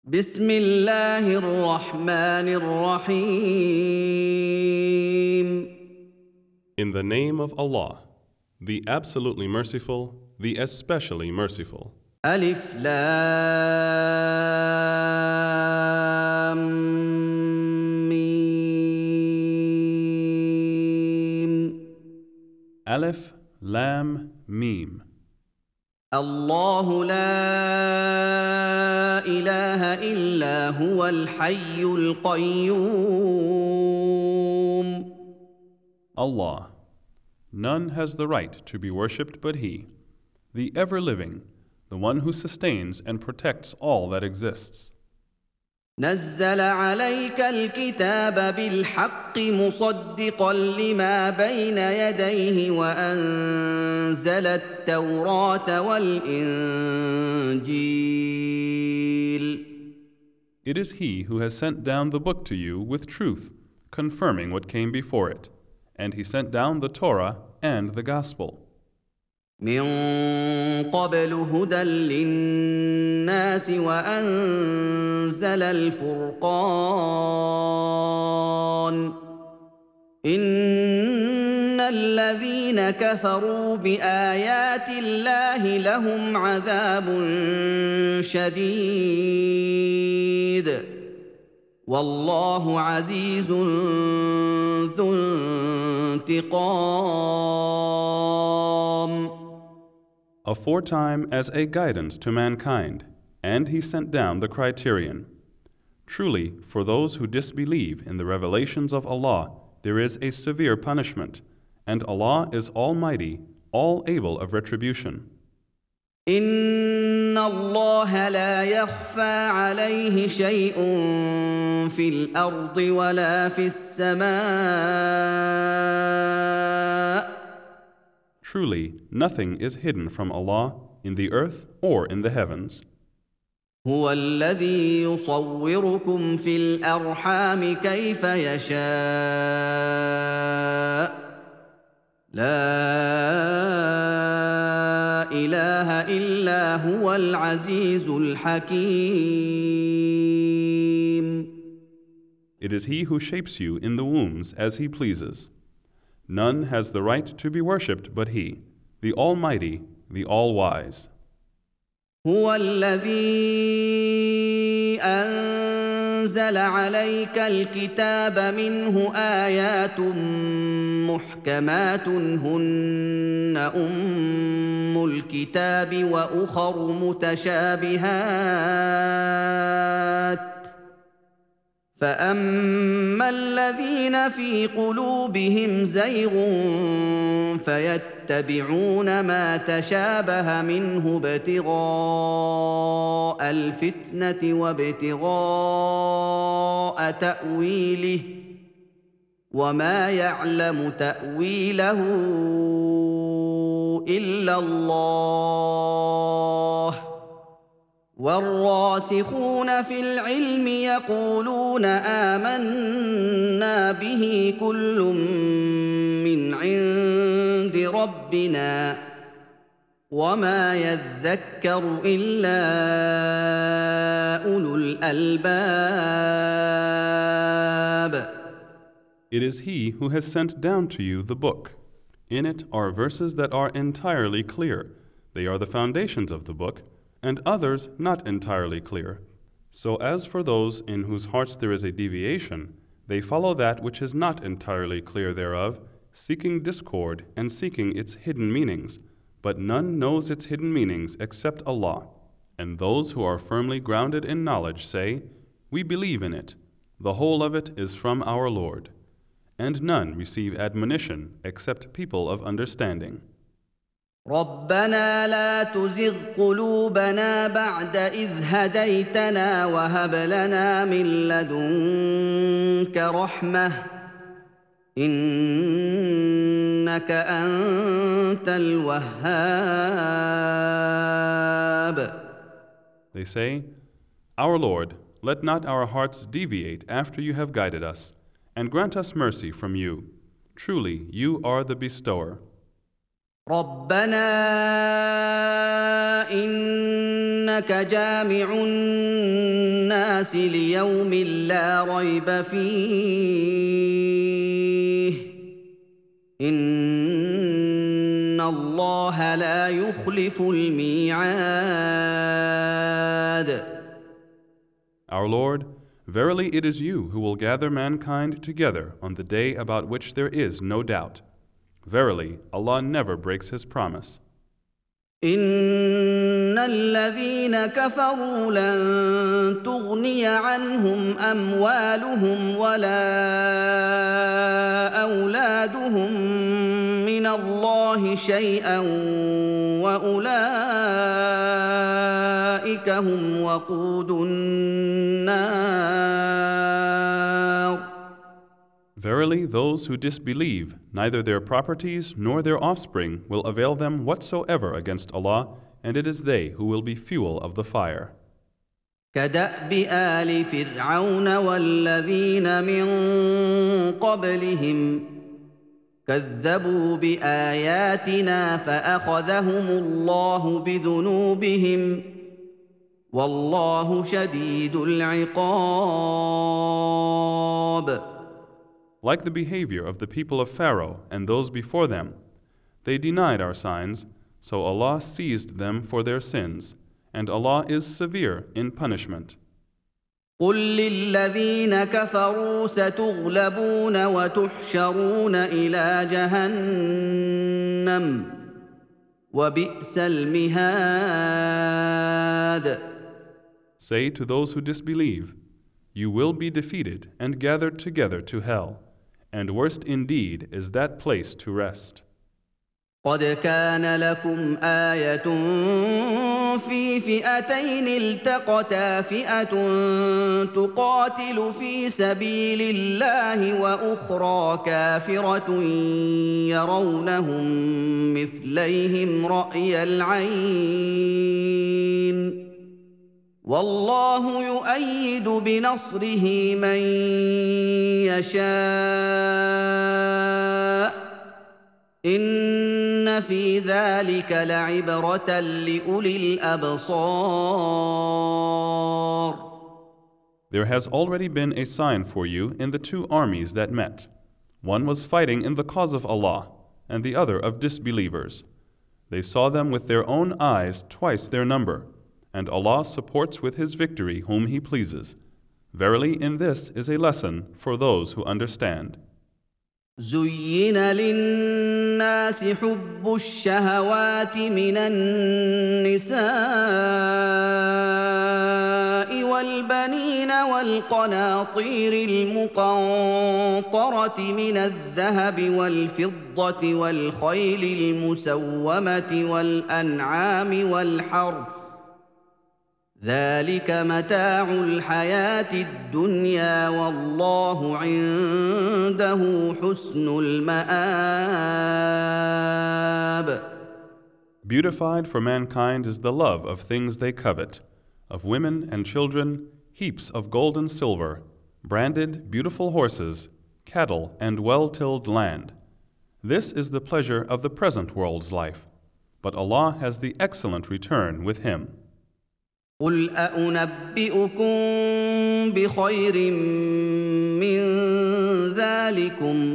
بسم الله الرحمن الرحيم. In the name of Allah, the absolutely merciful, the especially merciful. ألف لام ميم. Aleph, Lam, Mim. الله لا إله إلا هو الحي القيوم. Allah. None has the right to be worshipped but He, the ever-living, the one who sustains and protects all that exists. نزل عليك الكتاب بالحق مصدقا لما بين يديه وأنزل التوراة والإنجيل. It is He who has sent down the book to you with truth, confirming what came before it, and He sent down the Torah and the Gospel. من قبل هدى للناس وأنزل الفرقان. إن الذين كفروا بآيات الله لهم عذاب شديد والله عزيز ذو انتقام. Aforetime as a guidance to mankind, and He sent down the criterion. Truly, for those who disbelieve in the revelations of Allah, there is a severe punishment, and Allah is Almighty, all able of retribution. إن الله لا يخفى عليه شيء في الأرض ولا في السماء. Truly, nothing is hidden from Allah in the earth or in the heavens. هو الذي يصوركم في الأرحام كيف يشاء. لا إله إلا هو العزيز الحكيم. It is He who shapes you in the wombs as He pleases. None has the right to be worshipped but He, the Almighty, the All-Wise. هو الذي أنزل عليك الكتاب منه آيات محكمات هن أم الكتاب وأخر متشابهات فأما الذين في قلوبهم زيغ فيتبعون ما تشابه منه ابتغاء الفتنة وابتغاء تأويله وما يعلم تأويله إلا الله. والراسخون في العلم يقولون آمنا به كل من عند ربنا وما يذكر إلا أولو الألباب. It is He who has sent down to you the book. In it are verses that are entirely clear. They are the foundations of the book, and others not entirely clear. So as for those in whose hearts there is a deviation, they follow that which is not entirely clear thereof, seeking discord and seeking its hidden meanings, but none knows its hidden meanings except Allah. And those who are firmly grounded in knowledge say, "We believe in it. The whole of it is from our Lord." And none receive admonition except people of understanding. ربنا لا تزغ قلوبنا بعد إذ هديتنا وهب لنا من لدنك رحمة إنك أنت الوهاب. They say, "Our Lord, let not our hearts deviate after you have guided us, and grant us mercy from you. Truly, you are the bestower." ربنا إنك جامع الناس ليوم لا ريب فيه إن الله لا يخلف الميعاد. Our Lord, verily it is you who will gather mankind together on the day about which there is no doubt. Verily, Allah never breaks His promise. إن الذين كفروا لن تغني عنهم أموالهم ولا أولادهم من الله شيئا وأولئك هم وقود النار. Verily, those who disbelieve, neither their properties nor their offspring will avail them whatsoever against Allah, and it is they who will be fuel of the fire. كدأب آل فرعون والذين من قبلهم كذبوا بآياتنا فأخذهم الله بذنوبهم والله شديد العقاب. Like the behavior of the people of Pharaoh and those before them, they denied our signs, so Allah seized them for their sins, and Allah is severe in punishment. قل للذين كفروا ستغلبون وتحشرون إلى جهنم وبئس المهاد. Say to those who disbelieve, you will be defeated and gathered together to hell, and worst indeed is that place to rest. قد كان لكم آية في فئتين التقتا فئة تقاتل في سبيل الله وأخرى كافرة يرونهم مثليهم رأي العين والله يؤيد بنصره من يشاء إن في ذلك لعبرة لأولي الأبصار. There has already been a sign for you in the two armies that met. One was fighting in the cause of Allah, and the other of disbelievers. They saw them with their own eyes twice their number, and Allah supports with His victory whom He pleases. Verily, in this is a lesson for those who understand. زين للناس حب الشهوات من النساء والبنين والقناطير المقنطرة من الذهب والفضة والخيل المسومة والأنعام والحرث ذلك متاع الحياة الدنيا والله عنده حسن المآب. Beautified for mankind is the love of things they covet, of women and children, heaps of gold and silver, branded, beautiful horses, cattle, and well-tilled land. This is the pleasure of the present world's life, but Allah has the excellent return with Him. قل أنبئكم بخير من ذلكم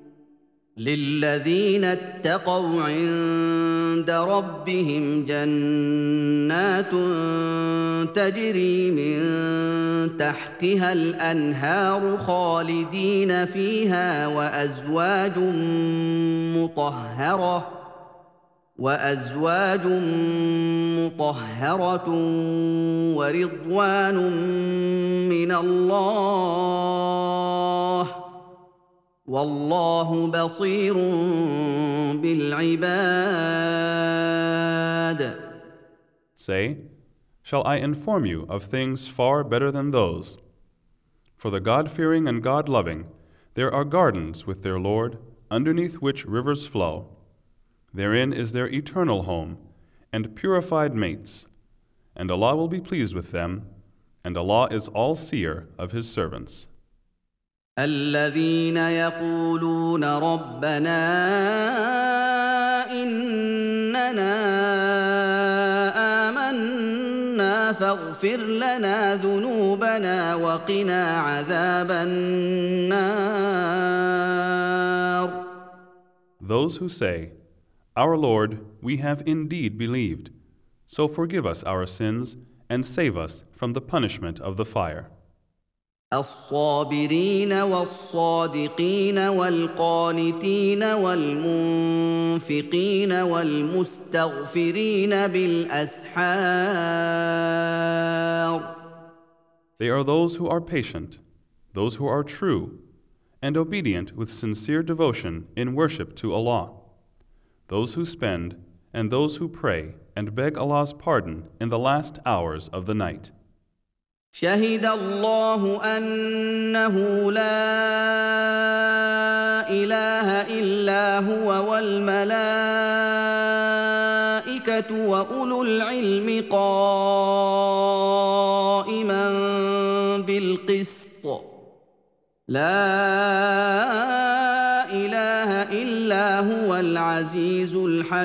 للذين اتقوا عند ربهم جنات تجري من تحتها الأنهار خالدين فيها وأزواج مطهرة ورضوان من الله والله بصير بالعباد. Say, shall I inform you of things far better than those? For the God-fearing and God-loving, there are gardens with their Lord, underneath which rivers flow. Therein is their eternal home, and purified mates. And Allah will be pleased with them, and Allah is all-seer of His servants. الذين يقولون ربنا إننا فاغفر لنا ذنوبنا وقنا عذاب النار. Those who say, Our Lord, we have indeed believed, so forgive us our sins and save us from the punishment of the fire. الصابرين والصادقين والقانتين والمنفقين والمستغفرين بالأسحار. They are those who are patient, those who are true, and obedient with sincere devotion in worship to Allah, those who spend and those who pray and beg Allah's pardon in the last hours of the night. شهد الله أنه لا إله إلا هو والملائكة وأولو العلم قائما بالقسط لا إله إلا هو العزيز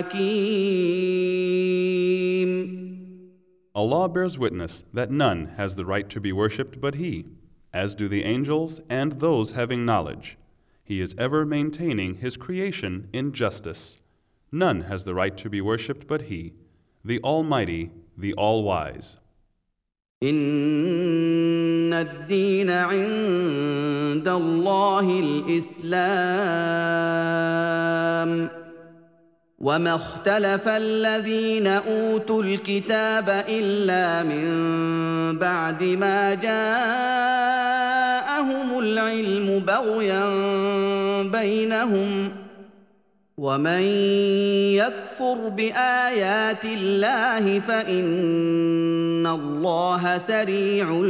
الحكيم. Allah bears witness that none has the right to be worshipped but He, as do the angels and those having knowledge. He is ever maintaining His creation in justice. None has the right to be worshipped but He, the Almighty, the All-Wise. إن الدين عند الله الإسلام وما اختلف الذين أوتوا الكتاب إلا من بعد ما جاءهم العلم بغيا بينهم ومن يكفر بآيات الله فإن الله سريع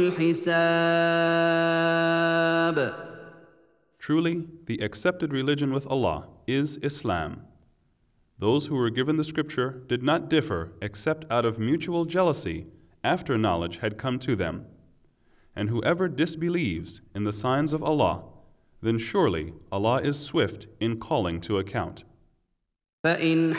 الحساب. Truly, the accepted religion with Allah is Islam. Those who were given the scripture did not differ except out of mutual jealousy after knowledge had come to them. And whoever disbelieves in the signs of Allah, then surely Allah is swift in calling to account. فإن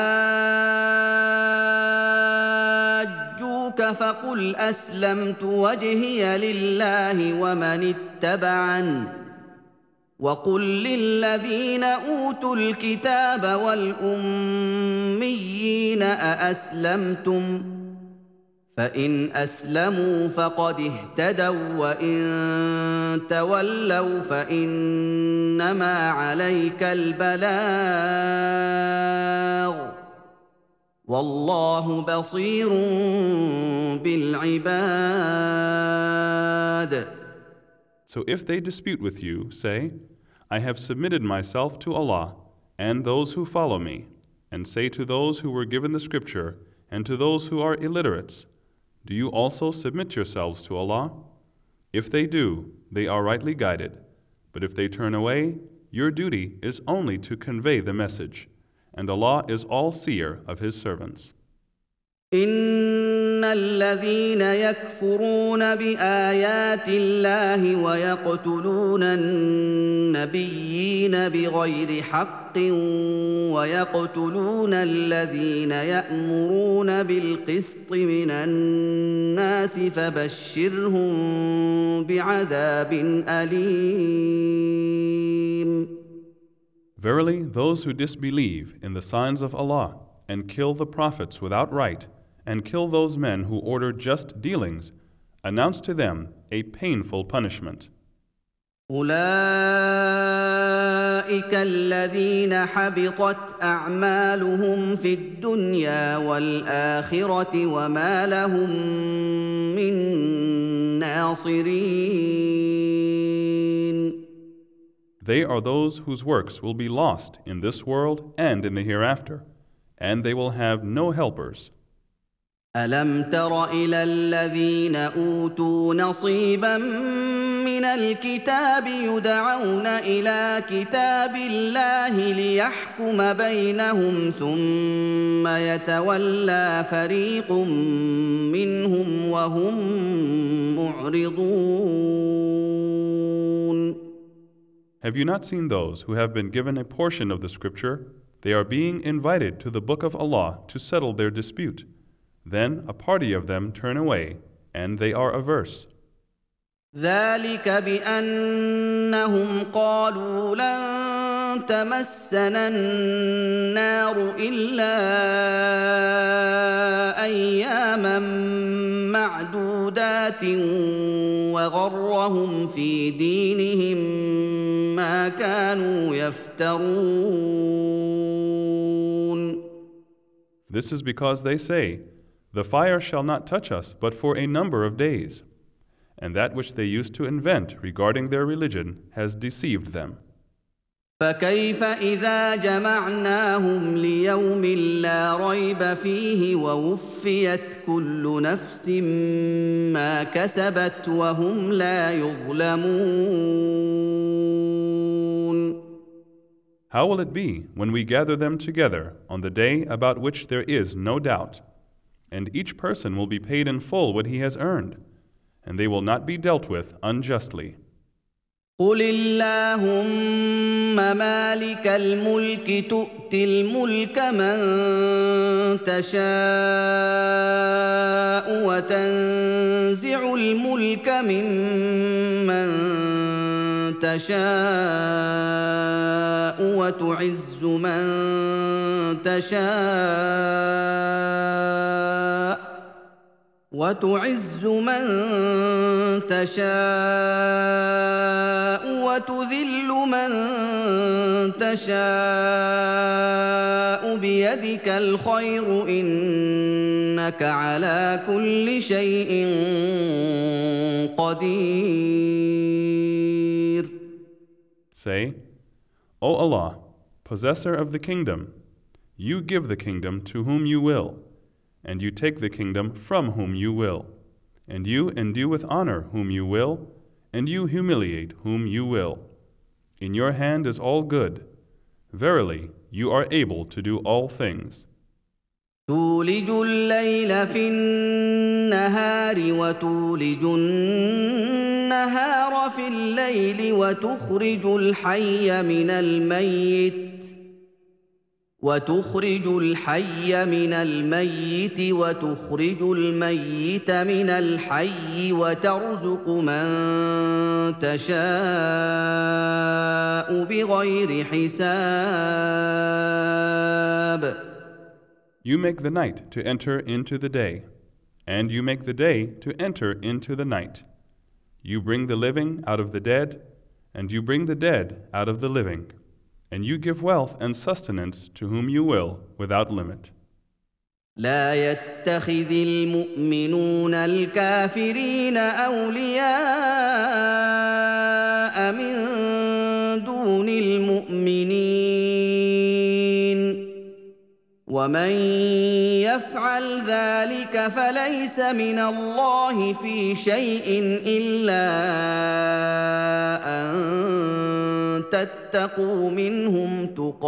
حاجوك فقل أسلمت وجهي لله ومن اتبعني وقل للذين أوتوا الكتاب والأميين أأسلمتم فإن أسلموا فقد اهتدوا وإن تولوا فإنما عليك البلاغ والله بصير بالعباد. So if they dispute with you, say, I have submitted myself to Allah and those who follow me, and say to those who were given the scripture and to those who are illiterates, do you also submit yourselves to Allah? If they do, they are rightly guided. But if they turn away, your duty is only to convey the message, and Allah is all-seer of His servants. إن الذين يكفرون بآيات الله ويقتلون النبيين بغير حق ويقتلون الذين يأمرون بالقسط من الناس فبشرهم بعذاب أليم. Verily, those who disbelieve in the signs of Allah and kill the prophets without right and kill those men who order just dealings, announce to them a painful punishment. أولئك الذين حبطت أعمالهم في الدنيا والآخرة وما لهم من ناصرين. They are those whose works will be lost in this world and in the hereafter, and they will have no helpers. ألم تر إلى الذين أوتوا نصيبا من الكتاب يدعون إلى كتاب الله ليحكم بينهم ثم يتولى فريق منهم وهم معرضون. Have you not seen those who have been given a portion of the scripture? They are being invited to the book of Allah to settle their dispute. Then a party of them turn away, and they are averse. ذلك بأنهم قالوا لن تمسنا النار إلا أياما معدودات وغرهم في دينهم ما كانوا يفترون. This is because they say, "The fire shall not touch us but for a number of days." And that which they used to invent regarding their religion has deceived them. فكيف إذا جمعناهم ليوم لا ريب فيه ووفيت كل نفس ما كسبت وهم لا يظلمون. How will it be when we gather them together on the day about which there is no doubt, and each person will be paid in full what he has earned, and they will not be dealt with unjustly? قل اللهم مالك الملك تؤتي الملك من تشاء وتنزع الملك ممن تشاء وتعز من تشاء وتذل من تشاء بيدك الخير إنك على كل شيء قدير. Say, O Allah, possessor of the kingdom, you give the kingdom to whom you will, and you take the kingdom from whom you will, and you endue with honor whom you will, and you humiliate whom you will. In your hand is all good. Verily, you are able to do all things. تولج الليل في النهار وتولج النهار في الليل وتخرج الحي من الميت وتخرج الميت من الحي وترزق من تشاء بغير حساب. You make the night to enter into the day, and you make the day to enter into the night. You bring the living out of the dead, and you bring the dead out of the living. And you give wealth and sustenance to whom you will without limit. لا يتخذ المؤمنون الكافرين أولياء من دون المؤمنين ومن يفعل ذلك فليس من الله في شيء إلا أن تتقوا منهم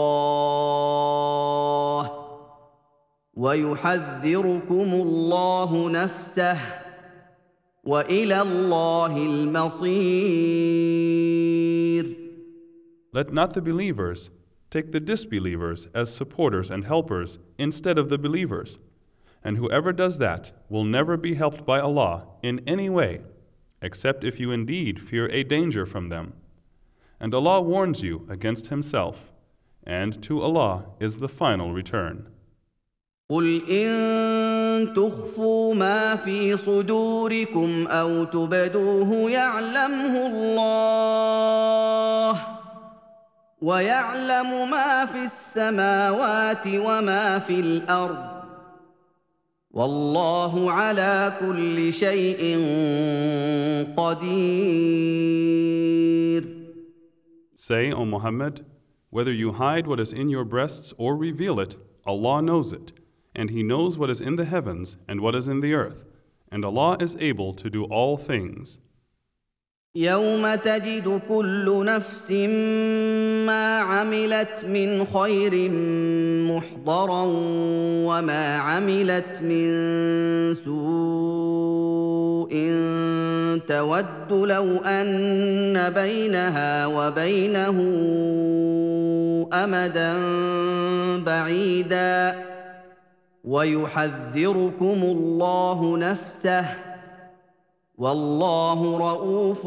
تقاه ويحذركم الله نفسه وإلى الله المصير. Let not the believers take the disbelievers as supporters and helpers instead of the believers, and whoever does that will never be helped by Allah in any way, except if you indeed fear a danger from them. And Allah warns you against Himself, and to Allah is the final return. قل إن تخفوا ما في صدوركم أو تبدوه يعلمه الله ويعلم ما في السماوات وما في الأرض والله على كل شيء قدير. Say, O Muhammad, whether you hide what is in your breasts or reveal it, Allah knows it, and He knows what is in the heavens and what is in the earth, and Allah is able to do all things. يوم تجد كل نفس ما عملت من خير محضرا وما عملت من سوء تود لو أن بينها وبينه أمدا بعيدا ويحذركم الله نفسه والله رءوف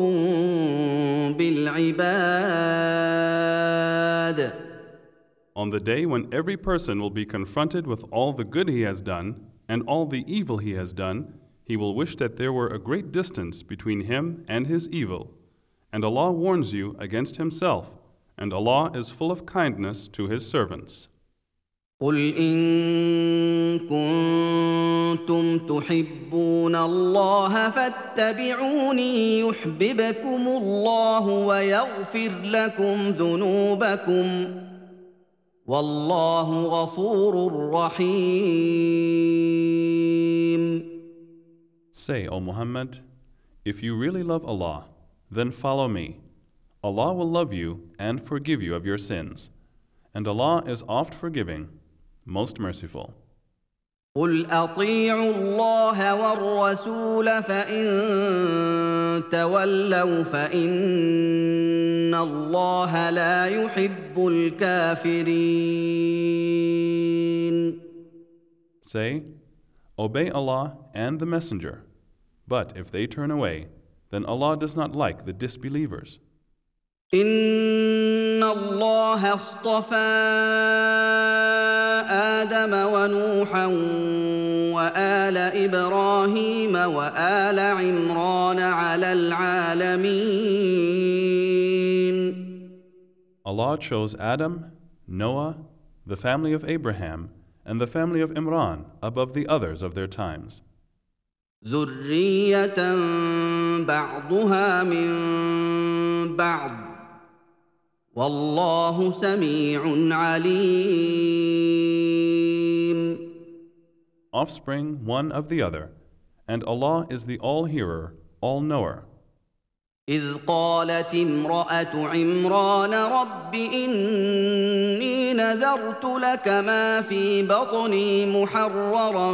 بالعباد. On the day when every person will be confronted with all the good he has done and all the evil he has done, he will wish that there were a great distance between him and his evil. And Allah warns you against himself, and Allah is full of kindness to his servants. قل إن كنتم تحبون الله فاتبعوني يحببكم الله ويغفر لكم ذنوبكم والله غفور رحيم. Say, O Muhammad, if you really love Allah, then follow me. Allah will love you and forgive you of your sins. And Allah is oft forgiving, most merciful. قل أطيعوا الله والرسول فإن تولوا فإن الله لا يحب الكافرين. Say, obey Allah and the Messenger. But if they turn away, then Allah does not like the disbelievers. إن الله اصطفى آدم ونوحا وآل إبراهيم وآل عمران على العالمين. Allah chose Adam, Noah, the family of Abraham, and the family of Imran above the others of their times. ذرية بعضها من بعض والله سميع عليم. Offspring one of the other, and Allah is the all-hearer, all-knower. إذ قالت امرأة عمران رب إني نذرت لك ما في بطني محررا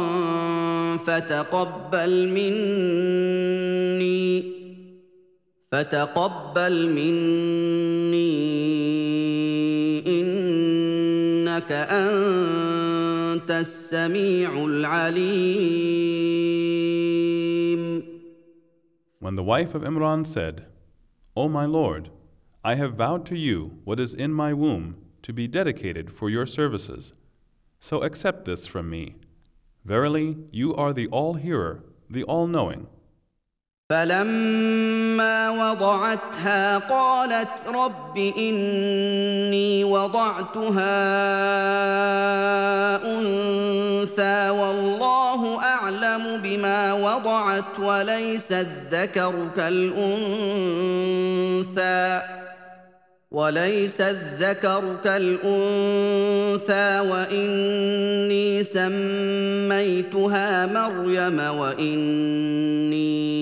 فتقبل مني إنك أنت السميع العليم. When the wife of Imran said, O my Lord, I have vowed to you what is in my womb to be dedicated for your services. So accept this from me. Verily, you are the all-hearer, the all-knowing. فلما وضعتها قالت رب إني وضعتها أنثى والله أعلم بما وضعت وليس الذكر كالأنثى وإني سميتها مريم وإني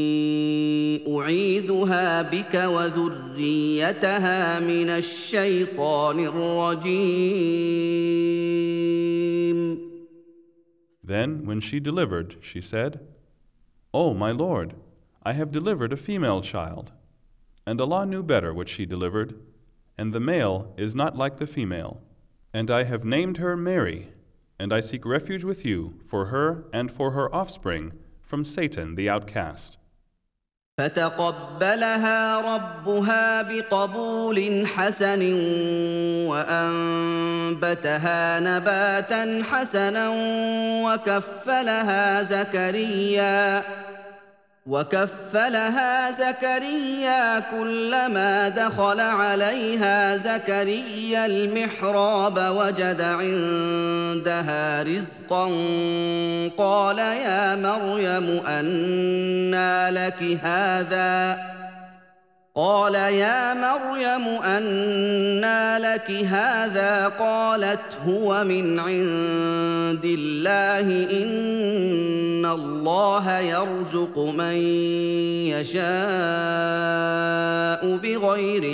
أعيذها بك وذريتها من الشيطان الرجيم. Then, when she delivered, she said, O my Lord, I have delivered a female child. And Allah knew better what she delivered, and the male is not like the female. And I have named her Mary, and I seek refuge with you for her and for her offspring from Satan the outcast. فتقبلها ربها بقبول حسن وأنبتها نباتا حسنا وكفلها زكريا كلما دخل عليها زكريا المحراب وجد عندها رزقا قال يا مريم أنى لك هذا قالت هو من عند الله إن الله يرزق من يشاء بغير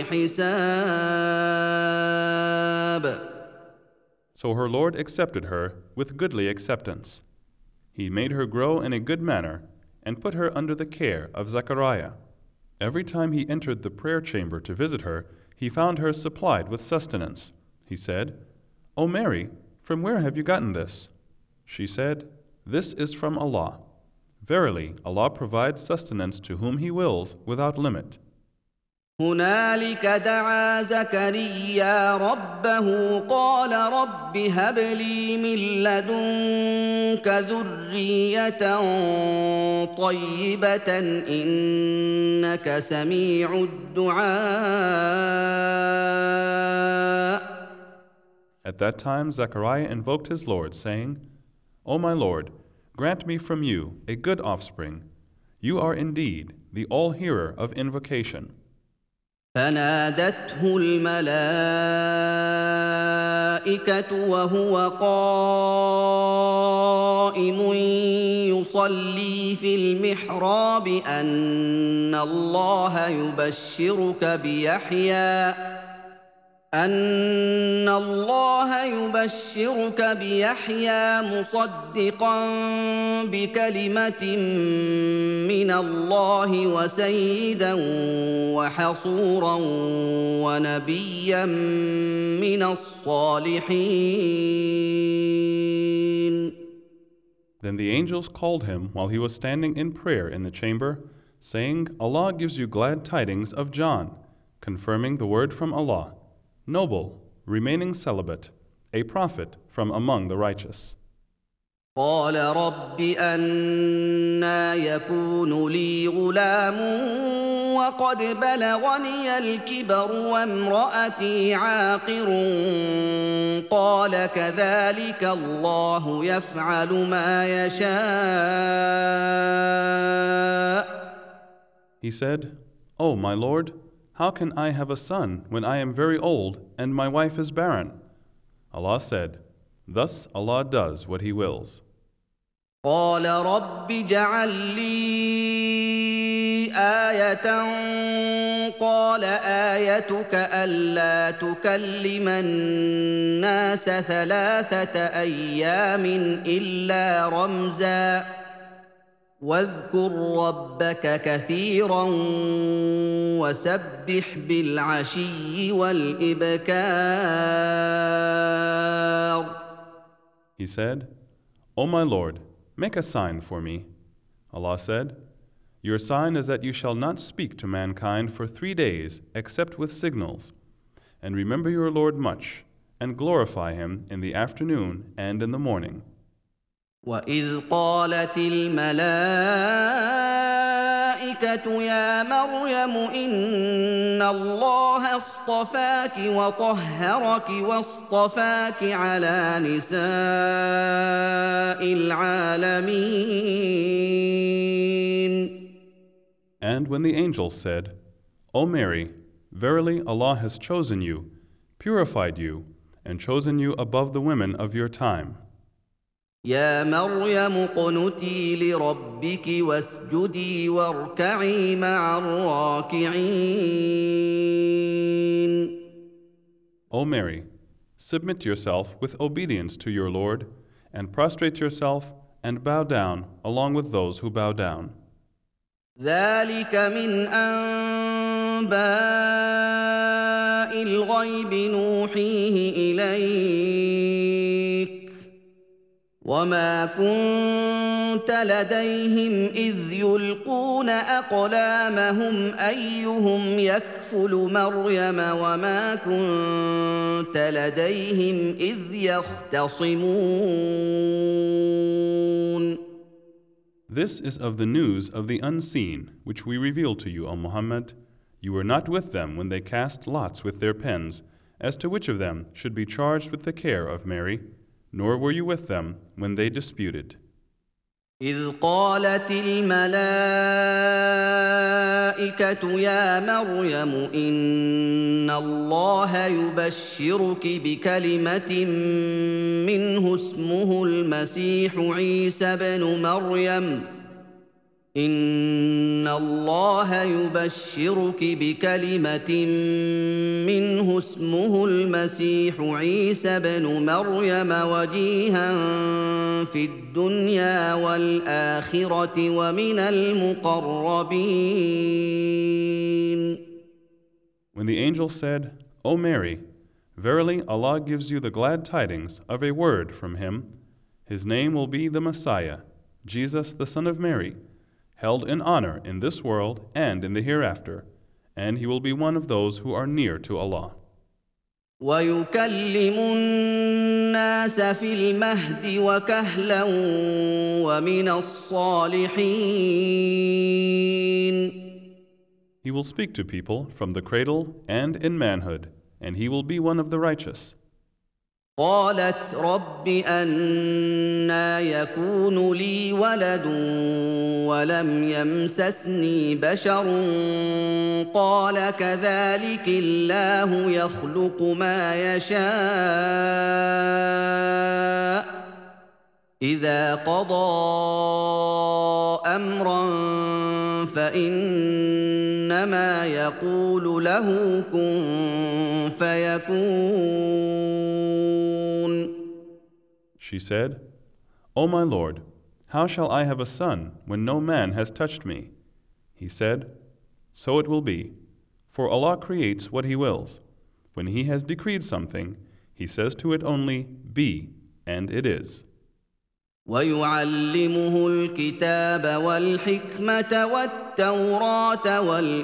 حساب. So her Lord accepted her with goodly acceptance. He made her grow in a good manner and put her under the care of Zechariah. Every time he entered the prayer chamber to visit her, he found her supplied with sustenance. He said, O Mary, from where have you gotten this? She said, "This is from Allah. Verily, Allah provides sustenance to whom He wills without limit." هنالك دعا زكريا ربه قال رب هب لي من لدنك ذرية طيبة إنك سميع الدعاء. At that time Zechariah invoked his Lord, saying, "O my Lord, grant me from you a good offspring. You are indeed the all-hearer of invocation." فنادته الملائكة وهو قائم يصلي في المحراب أن الله يبشرك بيحيى مصدقا بكلمة من الله وسيدا وحصورا ونبيا من الصالحين. Then the angels called him while he was standing in prayer in the chamber, saying, "Allah gives you glad tidings of John, confirming the word from Allah, noble, remaining celibate, a prophet from among the righteous." قال رب أنى يكون لي غلام وقد بلغني الكبر وامرأتي عاقر قال كذلك الله يفعل ما يشاء. He said, "O my Lord, how can I have a son when I am very old and my wife is barren?" Allah said, "Thus Allah does what He wills." قال رب اجعل لي آية قال آيتك ألا تكلم الناس 3 أيام إلا رمزا واذكر ربك كثيرا وسبح بالعشي والإبكار. He said, "O my Lord, make a sign for me." Allah said, "Your sign is that you shall not speak to mankind for 3 days except with signals, and remember your Lord much, and glorify Him in the afternoon and in the morning." وإذ قالت الملائكة يا مريم إن الله اصطفاك وطهرك واصطفاك على نساء العالمين. And when the angels said, "O Mary, verily Allah has chosen you, purified you, and chosen you above the women of your time." يا مريم اقنتي لربك واسجدي واركعي مع الراكعين. O Mary, submit yourself with obedience to your Lord, and prostrate yourself and bow down along with those who bow down. ذلك من أنباء الغيب نوحيه إليك وما كنت لديهم إذ يلقون أقلامهم أيهم يكفل مريم وما كنت لديهم إذ يختصمون. This is of the news of the unseen, which we reveal to you, O Muhammad. You were not with them when they cast lots with their pens, as to which of them should be charged with the care of Mary, nor were you with them when they disputed. إذ قالت الملائكة يا مريم إن الله يبشرك بكلمة منه اسمه المسيح عيسى بن مريم إن الله يبشرك بكلمة منه اسمه المسيح عيسى بن مريم وجيها في الدنيا والآخرة ومن المقربين. When the angel said, "O Mary, verily Allah gives you the glad tidings of a word from Him, His name will be the Messiah, Jesus the Son of Mary, held in honor in this world and in the hereafter, and he will be one of those who are near to Allah. ويكلم الناس في المهد وكهلا ومن الصالحين. He will speak to people from the cradle and in manhood, and he will be one of the righteous. قالت رب أنى يكون لي ولد ولم يمسسني بشر قال كذلك الله يخلق ما يشاء إذا قضى أمرا فإنما يقول له كن فيكون. She said, O my Lord, how shall I have a son when no man has touched me? He said, So it will be, for Allah creates what He wills. When He has decreed something, He says to it only, Be, and it is. ويعلمه الكتاب والحكمة والتوراة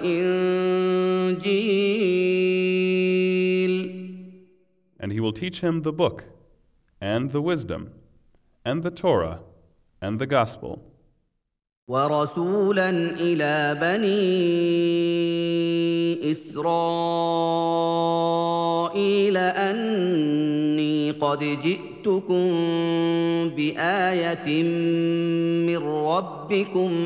والإنجيل. And He will teach him the book, and the wisdom, and the Torah, and the gospel. ورسولا إلى بني إسرائيل أني قد جئتكم بآية من ربكم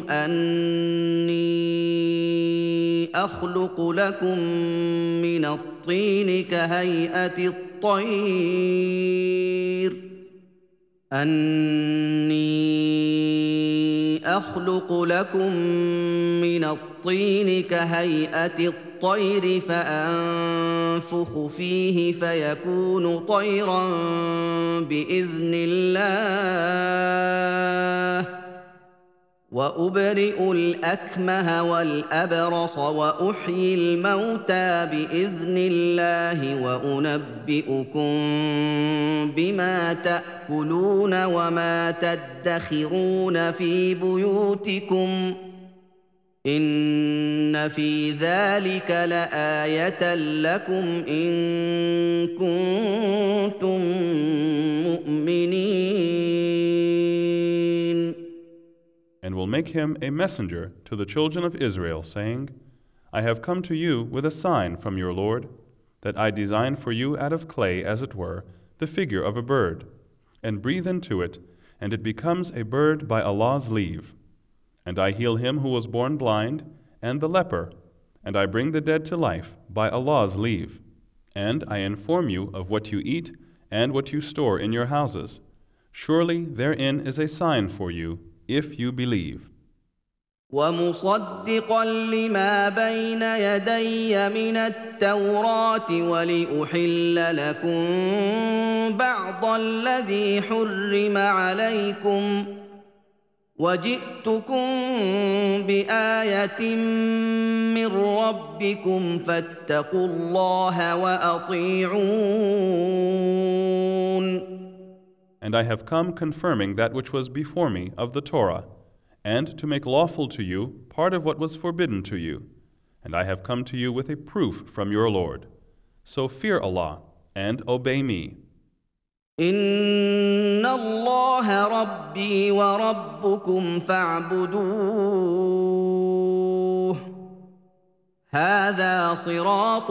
أني أخلق لكم من الطين كهيئة الطير فأنفخ فيه فيكون طيرا بإذن الله وأبرئ الأكمه والأبرص وأحيي الموتى بإذن الله وأنبئكم بما تأكلون وما تدخرون في بيوتكم إن في ذلك لآية لكم إن كنتم مؤمنين. And will make him a messenger to the children of Israel, saying, I have come to you with a sign from your Lord, that I design for you out of clay, as it were, the figure of a bird, and breathe into it, and it becomes a bird by Allah's leave. And I heal him who was born blind, and the leper, and I bring the dead to life by Allah's leave. And I inform you of what you eat and what you store in your houses. Surely therein is a sign for you, if you believe. ومصدقا لما بين يدي من التوراة ولأحل لكم بعض الذي حرم عليكم وجئتكم بآية من ربكم فاتقوا الله وأطيعون. And I have come confirming that which was before me of the Torah, and to make lawful to you part of what was forbidden to you. And I have come to you with a proof from your Lord. So fear Allah and obey me. إن الله ربي وربكم فاعبدوه هذا صراط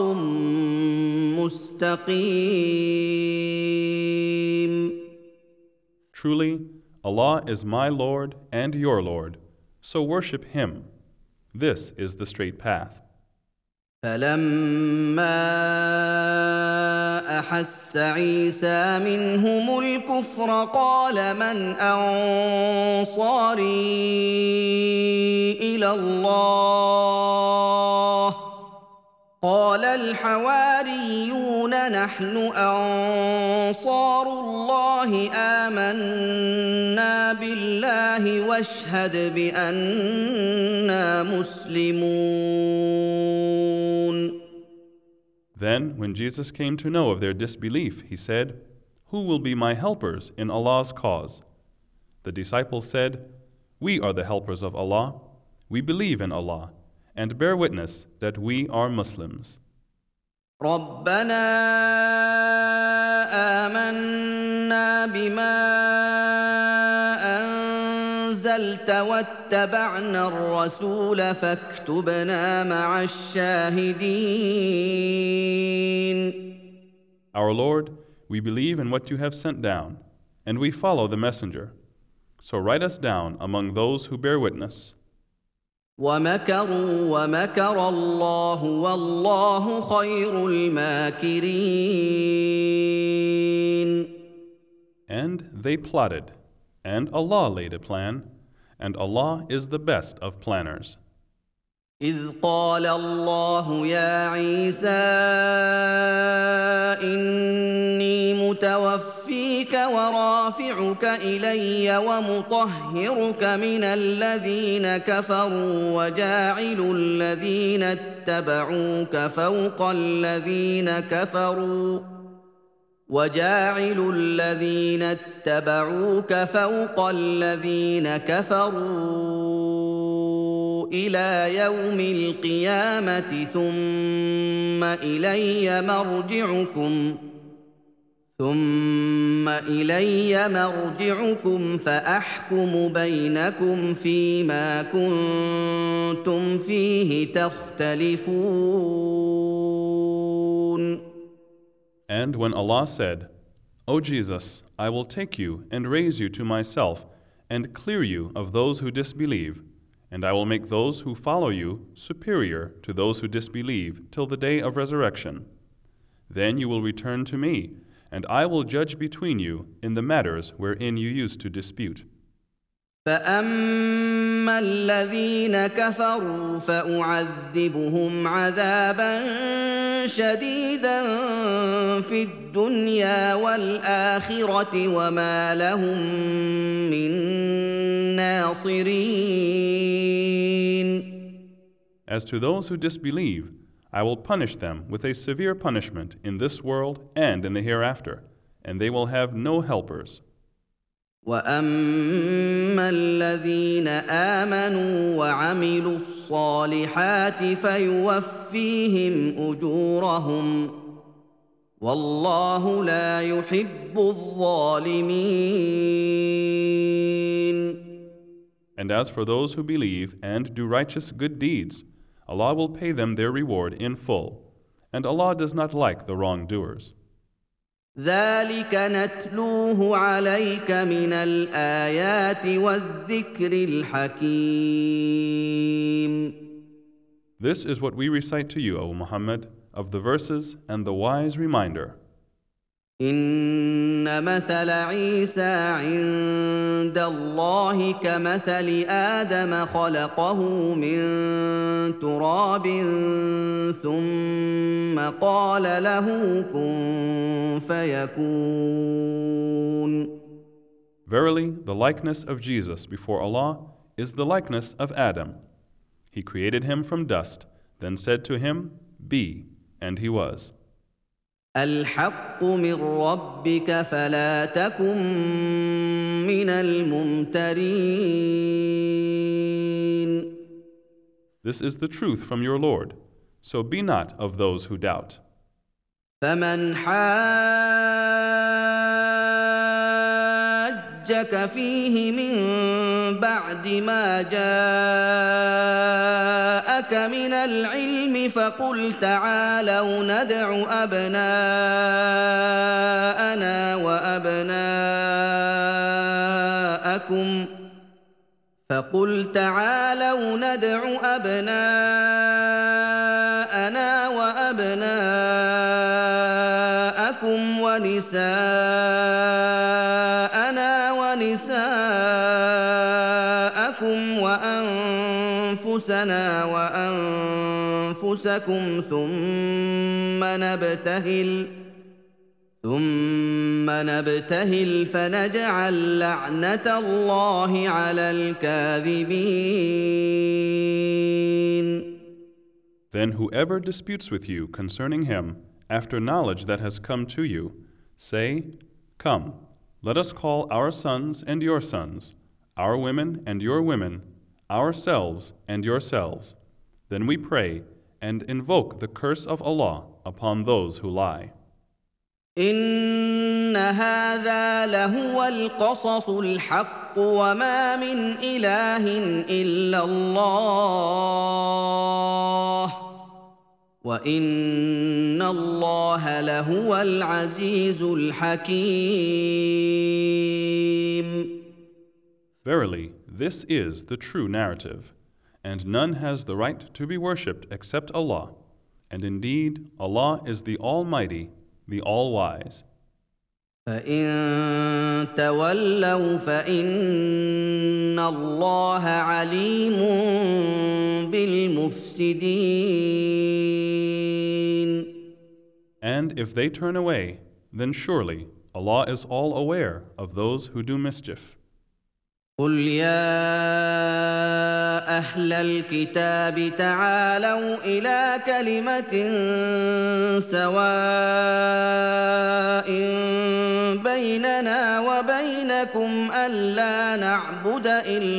مستقيم. Truly, Allah is my Lord and your Lord, so worship Him. This is the straight path. فلما أحس عيسى منهم الكفر قال من أنصاري إلى الله قال الحواريون نحن أنصار الله آمنا بالله واشهد بأننا مسلمون. Then, when Jesus came to know of their disbelief, he said, Who will be my helpers in Allah's cause? The disciples said, "We are the helpers of Allah. We believe in Allah, and bear witness that we are Muslims." ربنا آمنا بما أنزلت واتبعنا الرسول فاكتبنا مع الشاهدين. Our Lord, we believe in what you have sent down, and we follow the messenger. So write us down among those who bear witness. ومكروا ومكر الله والله خير الماكرين. And they plotted, and Allah laid a plan, and Allah is the best of planners. إذ قال الله يا عيسى إني متوفيك ورافعك إلي ومطهرك من الذين كفروا وجاعل الذين اتبعوك فوق الذين كفروا إلى يوم القيامة ثم إلي مرجعكم فأحكم بينكم فيما كنتم فيه تختلفون. And when Allah said, "O Jesus, I will take you and raise you to myself and clear you of those who disbelieve, and I will make those who follow you superior to those who disbelieve till the day of resurrection. Then you will return to me, and I will judge between you in the matters wherein you used to dispute." فأما الذين كفروا فأعذبهم عذابا شديدا في الدنيا والآخرة وما لهم من ناصرين. As to those who disbelieve, I will punish them with a severe punishment in this world and in the hereafter, and they will have no helpers. وأما الذين آمنوا وعملوا الصالحات فيوفيهم أجورهم والله لا يحب الظالمين. And as for those who believe and do righteous good deeds, Allah will pay them their reward in full, and Allah does not like the wrongdoers. ذلك نتلوه عليك من الآيات والذكر الحكيم. This is what we recite to you, O Muhammad, of the verses and the wise reminder. إن مثل عيسى عند الله كمثل آدم خلقه من تراب ثم قال له كن فيكون. Verily, the likeness of Jesus before Allah is the likeness of Adam. He created him from dust, then said to him, "Be," and he was. الحق من ربك فلا تكن من الممترين. This is the truth from your Lord, so be not of those who doubt. فمن حاجك فيه من بعد ما جاءك من العلم فقل تعالوا ندع أبناءنا وأبناءكم ونساءنا ونساءكم وأنفسنا وأنفسكم ثم نبتهل فنجعل لعنة الله على الكاذبين. Then whoever disputes with you concerning him, after knowledge that has come to you, say, "Come, Let us call our sons and your sons, our women and your women, ourselves and yourselves. Then we pray and invoke the curse of Allah upon those who lie. إن هذا لهو القصص الحق وما من إله إلا الله وإن الله لهو العزيز الحكيم. Verily, this is the true narrative, and none has the right to be worshipped except Allah, and indeed Allah is the Almighty, the All-Wise. فإن تولوا فإن الله عليم بالمفسدين. And if they turn away, then surely Allah is all aware of those who do mischief. قل يا أهل الكتاب تعالوا إلى كلمة سواء بيننا وبينكم ألا نعبد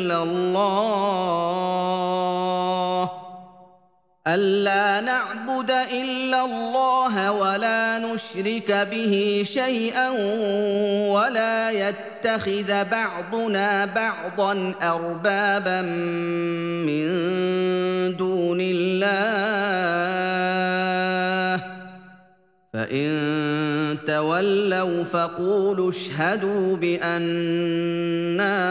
إلا الله ولا نشرك به شيئا ولا يتخذ بعضنا بعضا أربابا من دون الله فإن تولوا فقولوا اشهدوا بأننا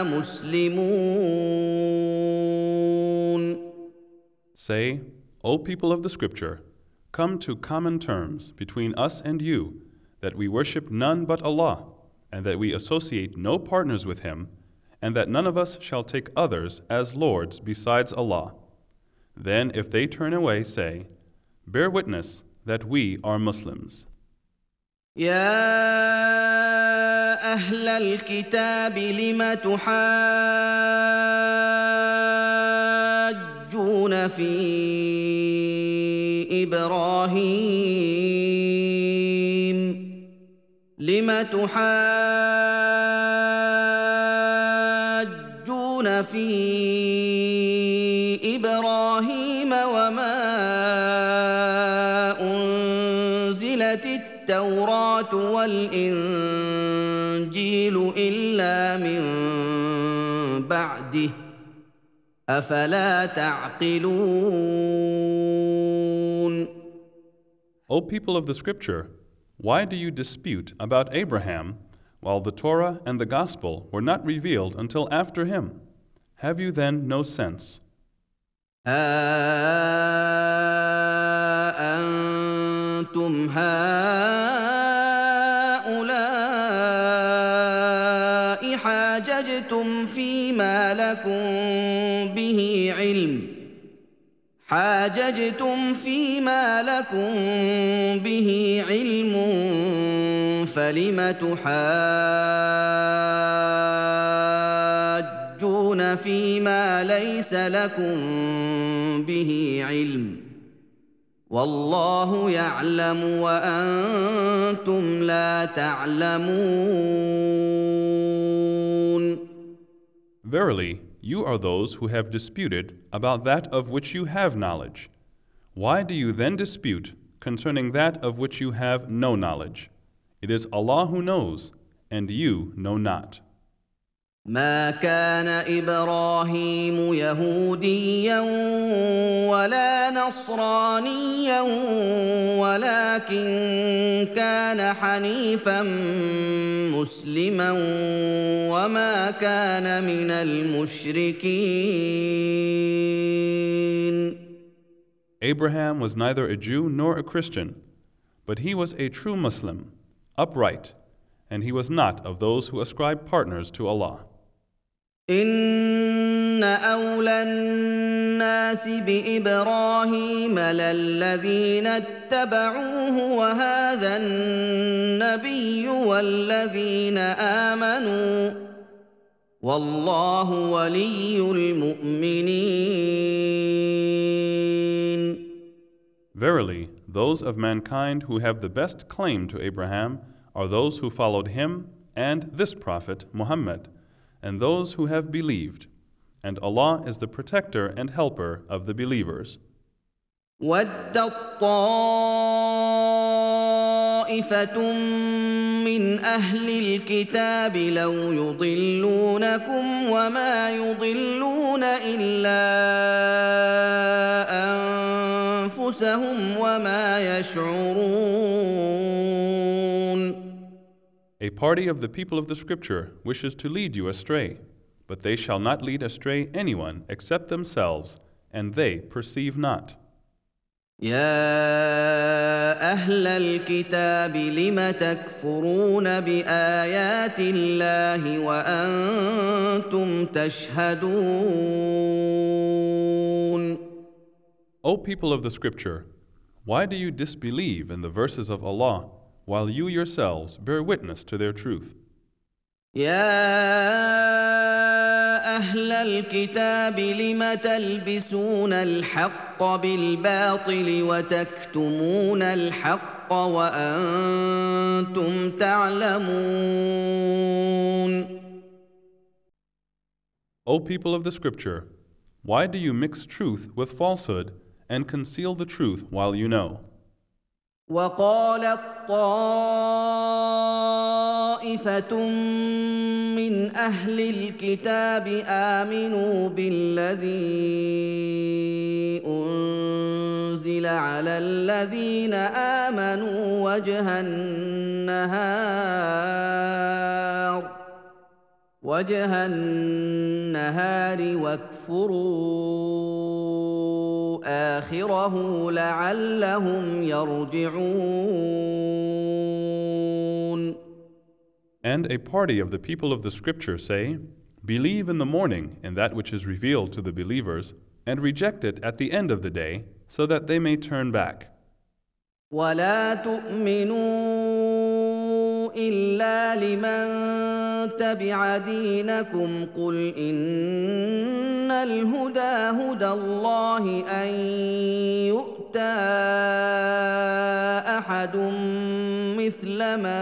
مسلمون. Say, O people of the Scripture, come to common terms between us and you, that we worship none but Allah, and that we associate no partners with Him, and that none of us shall take others as lords besides Allah. Then if they turn away, say, bear witness that we are Muslims. يا أهل الكتاب لم تحاجون في إبراهيم وما أنزلت التوراة والإنجيل إلا من بعده أفلا تعقلون. O people of the Scripture, why do you dispute about Abraham while the Torah and the Gospel were not revealed until after him? Have you then no sense? أنتم هؤلاء حاججتم فيما لكم به علم فلم تحاجون فيما ليس لكم به علم والله يعلم وأنتم لا تعلمون. Verily, you are those who have disputed about that of which you have knowledge. Why do you then dispute concerning that of which you have no knowledge? It is Allah who knows, and you know not. ما كان إبراهيم يهوديا ولا نصرانيا ولكن كان حنيفا مسلما وما كان من المشركين. Abraham was neither a Jew nor a Christian, but he was a true Muslim, upright, and he was not of those who ascribe partners to Allah. إن أولى الناس بإبراهيم للذين اتبعوه وهذا النبي والذين آمنوا والله ولي المؤمنين. Verily, those of mankind who have the best claim to Abraham are those who followed him and this Prophet, Muhammad, and those who have believed. And Allah is the protector and helper of the believers. وَدَّت طَّائِفَةٌ مِّنْ أَهْلِ الْكِتَابِ لَوْ يُضِلُّونَكُمْ وَمَا يُضِلُّونَ إِلَّا أَنفُسَهُمْ وَمَا يَشْعُرُونَ. A party of the people of the Scripture wishes to lead you astray, but they shall not lead astray anyone except themselves, and they perceive not. يا أهل الكتاب لم تكفرون بآيات الله وأنتم تشهدون. O people of the Scripture, why do you disbelieve in the verses of Allah while you yourselves bear witness to their truth? يا أهل الكتاب لم تلبسون الحق بالباطل وتكتمون الحق وأنتم تعلمون. O people of the Scripture, why do you mix truth with falsehood and conceal the truth while you know? وقالت طائفة من أهل الكتاب آمنوا بالذي أنزل على الذين آمنوا وجه النهار واكفروا آخره لعلهم يرجعون. And a party of the people of the Scripture say, believe in the morning in that which is revealed to the believers, and reject it at the end of the day, so that they may turn back. ولا تؤمنوا إلا لمن تبع دينكم قل إن الهدى هدى الله أن يؤتى أحد مثل ما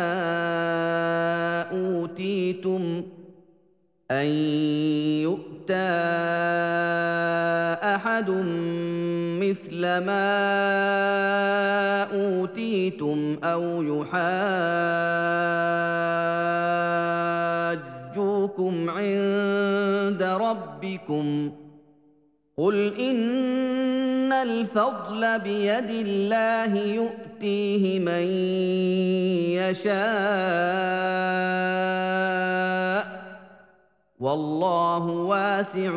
أوتيتم أو يحاجوكم عند ربكم قل إن الفضل بيد الله يؤتيه من يشاء والله واسع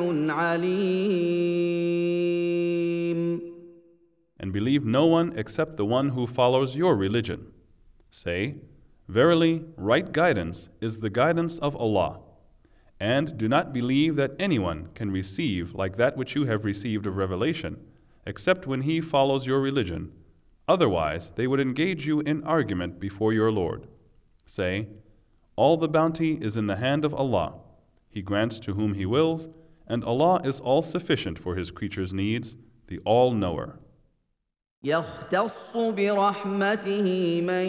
عليم. And believe no one except the one who follows your religion. Say, verily, right guidance is the guidance of Allah. And do not believe that anyone can receive like that which you have received of revelation, except when he follows your religion. Otherwise, they would engage you in argument before your Lord. Say, all the bounty is in the hand of Allah. He grants to whom He wills, and Allah is all-sufficient for His creatures' needs, the All-Knower. يختص برحمته من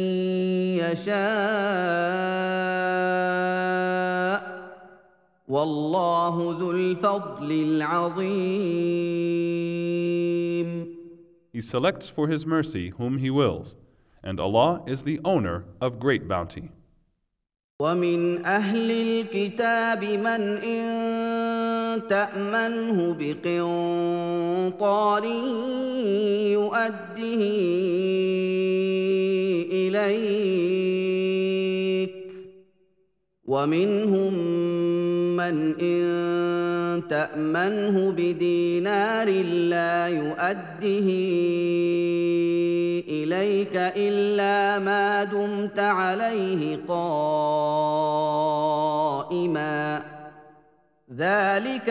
يشاء والله ذو الفضل العظيم. He selects for His mercy whom He wills, and Allah is the owner of great bounty. ومن أهل الكتاب من إن تأمنه بقنطار يؤده إليك ومنهم من إن تأمنه بدينار لا يؤده إليك إلا ما دمت عليه قائما ذلك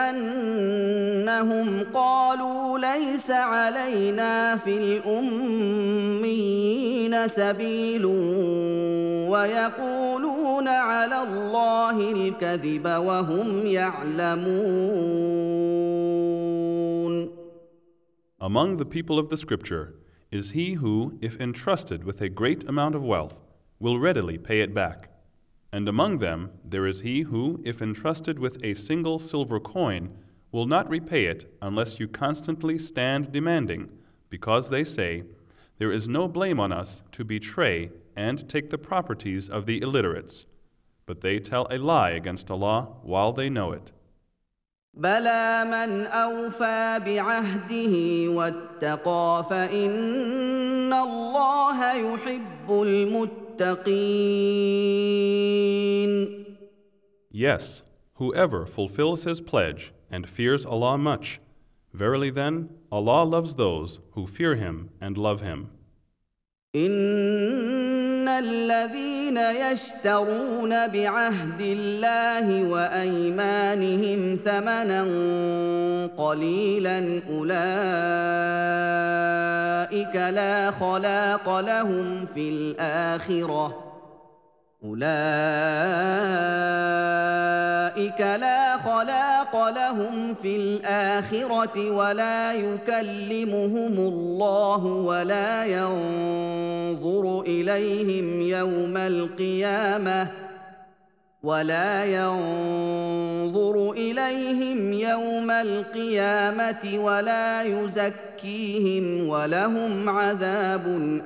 بأنهم قالوا ليس علينا في الأميين سبيل ويقولون على الله الكذب وهم يعلمون. Among the people of the Scripture is he who, if entrusted with a great amount of wealth, will readily pay it back. And among them there is he who, if entrusted with a single silver coin, will not repay it unless you constantly stand demanding, because they say, there is no blame on us to betray and take the properties of the illiterates. But they tell a lie against Allah while they know it. بلى من أوفى بعهده واتقى فإن الله يحب المتقين. Yes, whoever fulfills his pledge and fears Allah much, verily then Allah loves those who fear Him and love Him. إن الذين يشترون بعهد الله وأيمانهم ثمنا قليلا أولئك لا خلاق لهم في الآخرة ولا يكلمهم الله ولا ينظر إليهم يوم القيامة ولا يزكيهم ولهم عذاب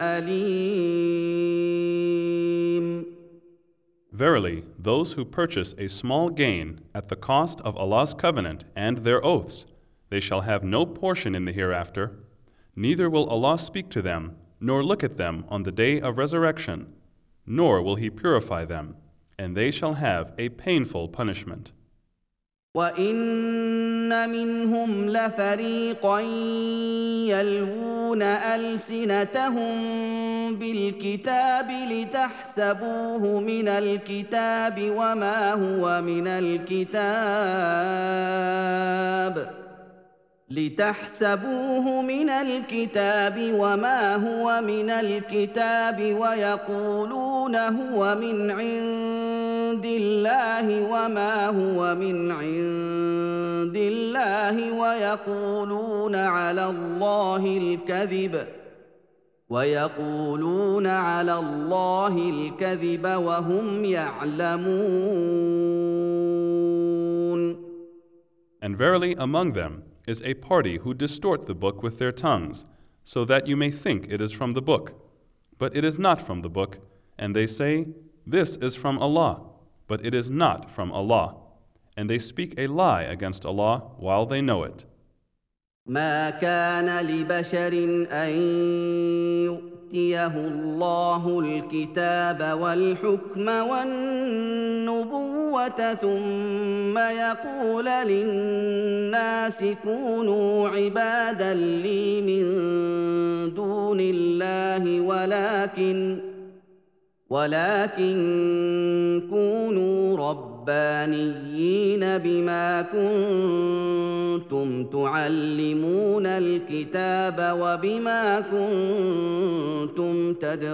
أليم. Verily, those who purchase a small gain at the cost of Allah's covenant and their oaths, they shall have no portion in the hereafter, neither will Allah speak to them, nor look at them on the day of resurrection, nor will He purify them, and they shall have a painful punishment. وَإِنَّ مِنْهُمْ لَفَرِيقًا يَلْوُونَ أَلْسِنَتَهُم بِالْكِتَابِ لِتَحْسَبُوهُ مِنَ الْكِتَابِ وَمَا هُوَ مِنَ الْكِتَابِ وَيَقُولُونَ هُوَ مِنْ عِندِ اللَّهِ وَمَا هُوَ مِنْ عِندِ اللَّهِ وَيَقُولُونَ عَلَى اللَّهِ الْكَذِبَ وَهُمْ يَعْلَمُونَ. And verily among them is a party who distort the book with their tongues, so that you may think it is from the book. But it is not from the book, and they say, this is from Allah, but it is not from Allah. And they speak a lie against Allah while they know it. ما كان لبشر أن يؤتيه الله الكتاب والحكم والنبوة ثم يقول للناس كونوا عبادا لي من دون الله ولكن كونوا ربانيين بما كنتم تعلمون الكتاب وبما كنتم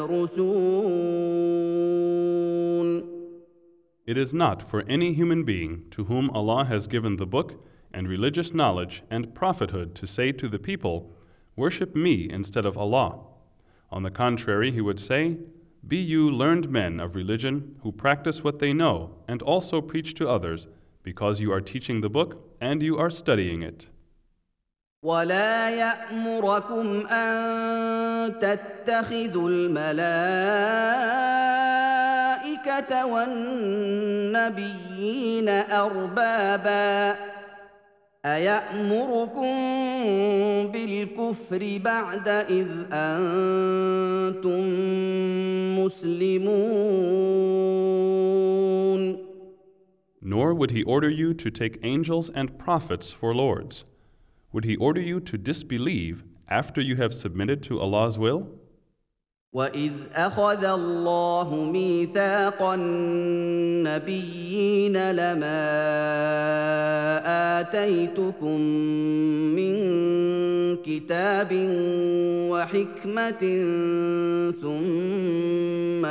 تدرسون. It is not for any human being to whom Allah has given the book and religious knowledge and prophethood to say to the people, worship me instead of Allah. On the contrary, he would say, be you learned men of religion who practice what they know and also preach to others, because you are teaching the book and you are studying it. ولا يأمركم أن تتخذوا الملائكة والنبيين أربابا أيأمركم بالكفر بعد إذ أنتم مسلمون. Nor would he order you to take angels and prophets for lords. Would he order you to disbelieve after you have submitted to Allah's will? وَإِذْ أَخَذَ اللَّهُ مِيثَاقَ النَّبِيِّينَ لَمَا آتَيْتُكُم مِّن كِتَابٍ وَحِكْمَةٍ ثُمَّ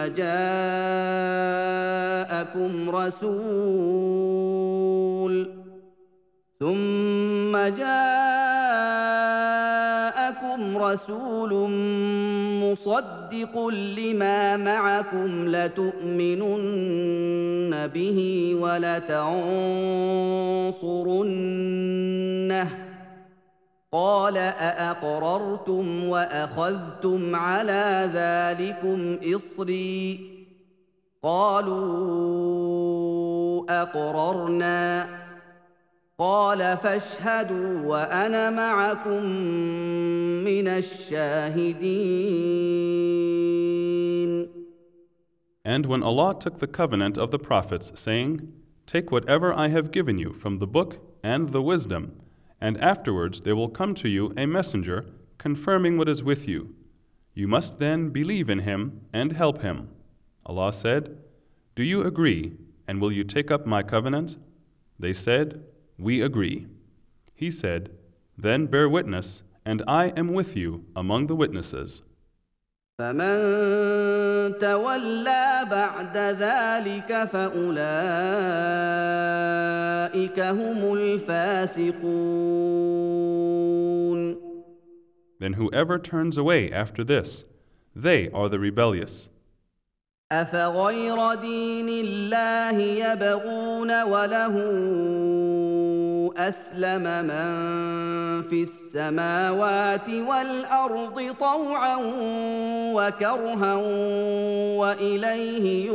جاءكم رسول مصدق لما معكم لتؤمنن به ولتنصرنه قال أأقررتم وأخذتم على ذلكم إصري قالوا أقررنا قال فاشهدوا وأنا معكم من الشاهدين. And when Allah took the covenant of the prophets, saying, Take whatever I have given you from the book and the wisdom, and afterwards there will come to you a messenger confirming what is with you. You must then believe in him and help him. Allah said, Do you agree, and will you take up my covenant? They said, We agree. He said, Then bear witness, and I am with you among the witnesses. فمن تولى بعد ذلك فأولئك هم الفاسقون. Then whoever turns away after this, they are the rebellious. أفغير دين الله يبغون وله أسلم من في السماوات والأرض طوعا وكرها وإليه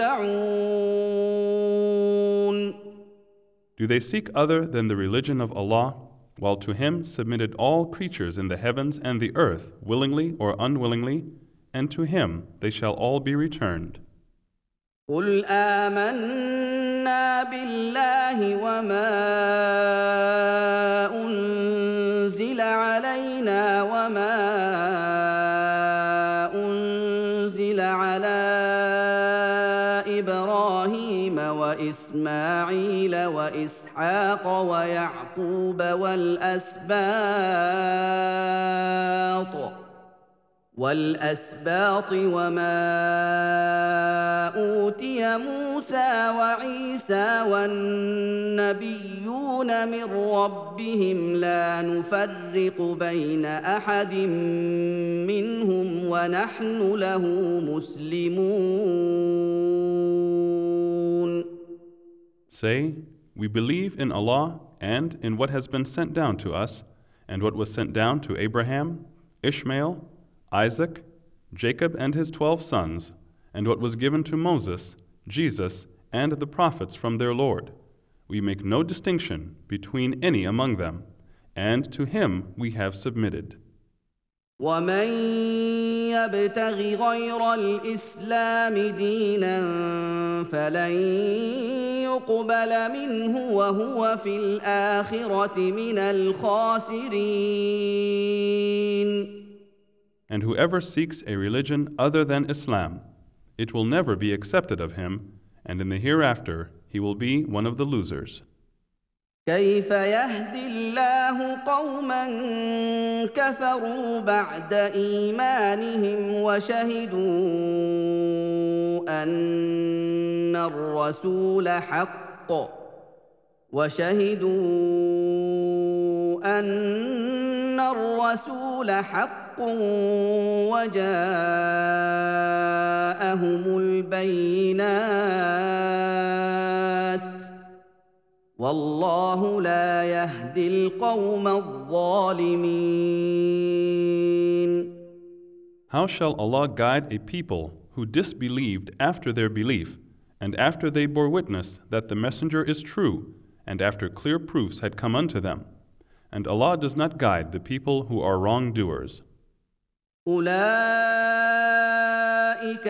يرجعون. Do they seek other than the religion of Allah, while to Him submitted all creatures in the heavens and the earth, willingly or unwillingly, and to Him they shall all be returned? قل آمنا بالله وما أنزل علينا وما أنزل على إبراهيم وإسماعيل وإسحاق ويعقوب والأسباط وما أوتي موسى وعيسى والنبيون من ربهم لا نفرق بين أحد منهم ونحن له مسلمون. Say, we believe in Allah and in what has been sent down to us, and what was sent down to Abraham, Ishmael, Isaac, Jacob and his 12 sons, and what was given to Moses, Jesus, and the prophets from their Lord. We make no distinction between any among them, and to Him we have submitted. ومن يبتغ غير الإسلام دينا فلن يقبل منه وهو في الآخرة من الخاسرين. And whoever seeks a religion other than Islam, it will never be accepted of him, and in the hereafter he will be one of the losers. كيف يهدي الله قوما كفروا بعد إيمانهم وشهدوا أن الرسول حق وجاءهم البينات والله لا يهدي القوم الظالمين. How shall Allah guide a people who disbelieved after their belief, and after they bore witness that the messenger is true, and after clear proofs had come unto them? And Allah does not guide the people who are wrongdoers. أولئك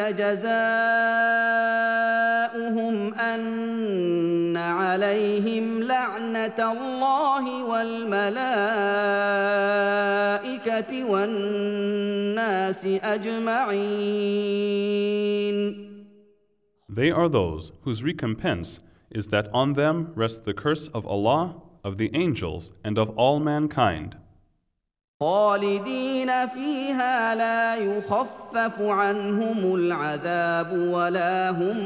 جزاؤهم أن عليهم لعنة الله والملائكة والناس أجمعين. They are those whose recompense is that on them rests the curse of Allah, of the angels, and of all mankind. خالدين فيها لا يخفف عنهم العذاب ولا هم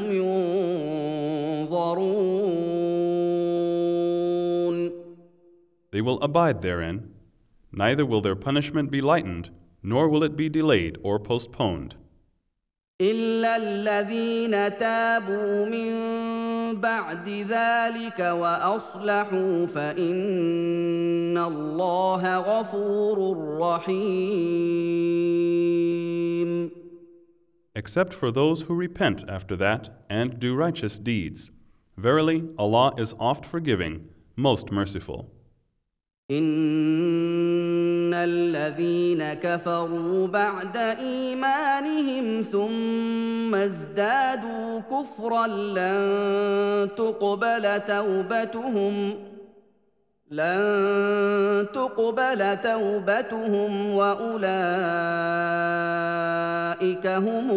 ينظرون. They will abide therein, neither will their punishment be lightened, nor will it be delayed or postponed. إلا الذين تابوا من بعد ذلك وأصلحوا فإن الله غفور رحيم. Except for those who repent after that and do righteous deeds. Verily, Allah is oft forgiving, most merciful. إن الذين كفروا بعد إيمانهم ثم ازدادوا كفرا لن تقبل توبتهم وأولئك هم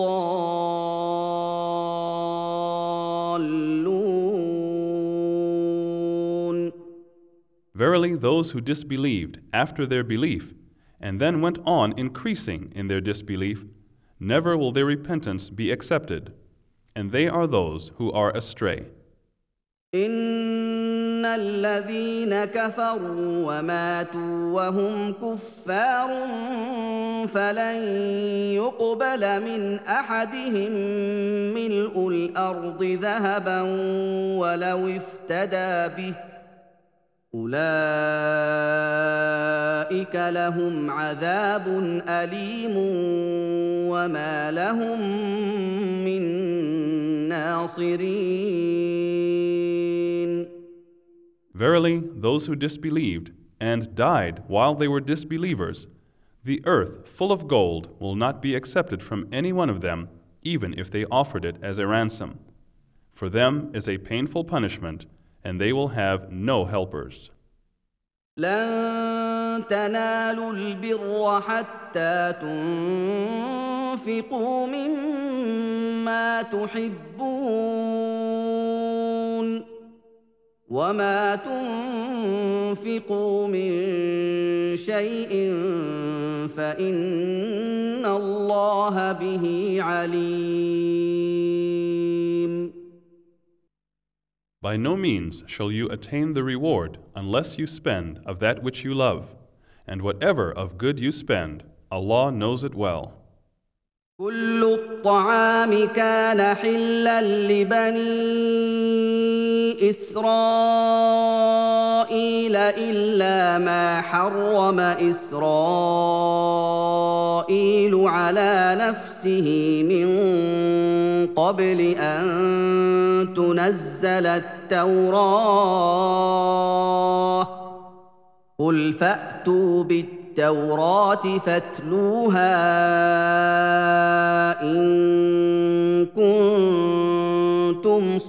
الضالون. Verily, those who disbelieved after their belief and then went on increasing in their disbelief, never will their repentance be accepted, and they are those who are astray. إن الذين كفروا وماتوا وهم كفار فلن يقبل من أحدهم ملء الأرض ذهبا ولو افتدى به أولئك لهم عذاب أليم وما لهم من ناصرين. Verily, those who disbelieved and died while they were disbelievers, the earth full of gold will not be accepted from any one of them, even if they offered it as a ransom. For them is a painful punishment, and they will have no helpers. لن تنالوا البر حتى تنفقوا مما تحبون وما تنفقوا من شيء فإن الله به عليم. By no means shall you attain the reward unless you spend of that which you love, and whatever of good you spend, Allah knows it well. كل الطعام كان حلا لبني إسرائيل إلا ما حرم إسرائيل على نفسه من قبل أن تنزل التوراة قل فأتوا بالتوراة فاتلوها إن كنتم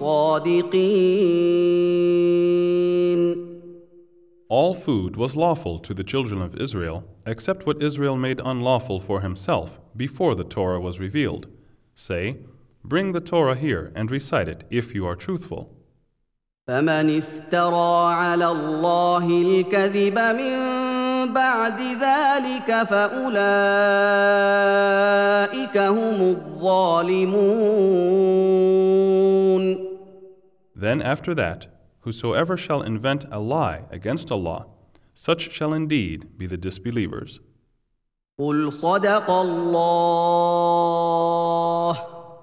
صادقين. All food was lawful to the children of Israel, except what Israel made unlawful for himself before the Torah was revealed. Say, bring the Torah here and recite it if you are truthful. فمن افترى على الله الكذب من بعد ذلك فأولئك هم الظالمون. Then after that, whosoever shall invent a lie against Allah, such shall indeed be the disbelievers. قل صدق الله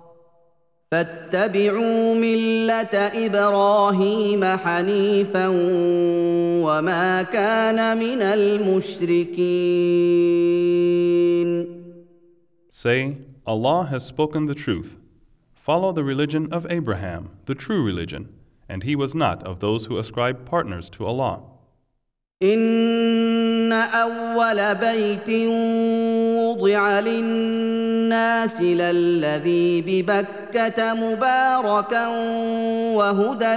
فاتبعوا ملة إبراهيم حنيفا وما كان من المشركين. Say, Allah has spoken the truth. Follow the religion of Abraham, the true religion, and he was not of those who ascribe partners to Allah. إن أول بيت وضع للناس للذي ببكة مباركا وهدى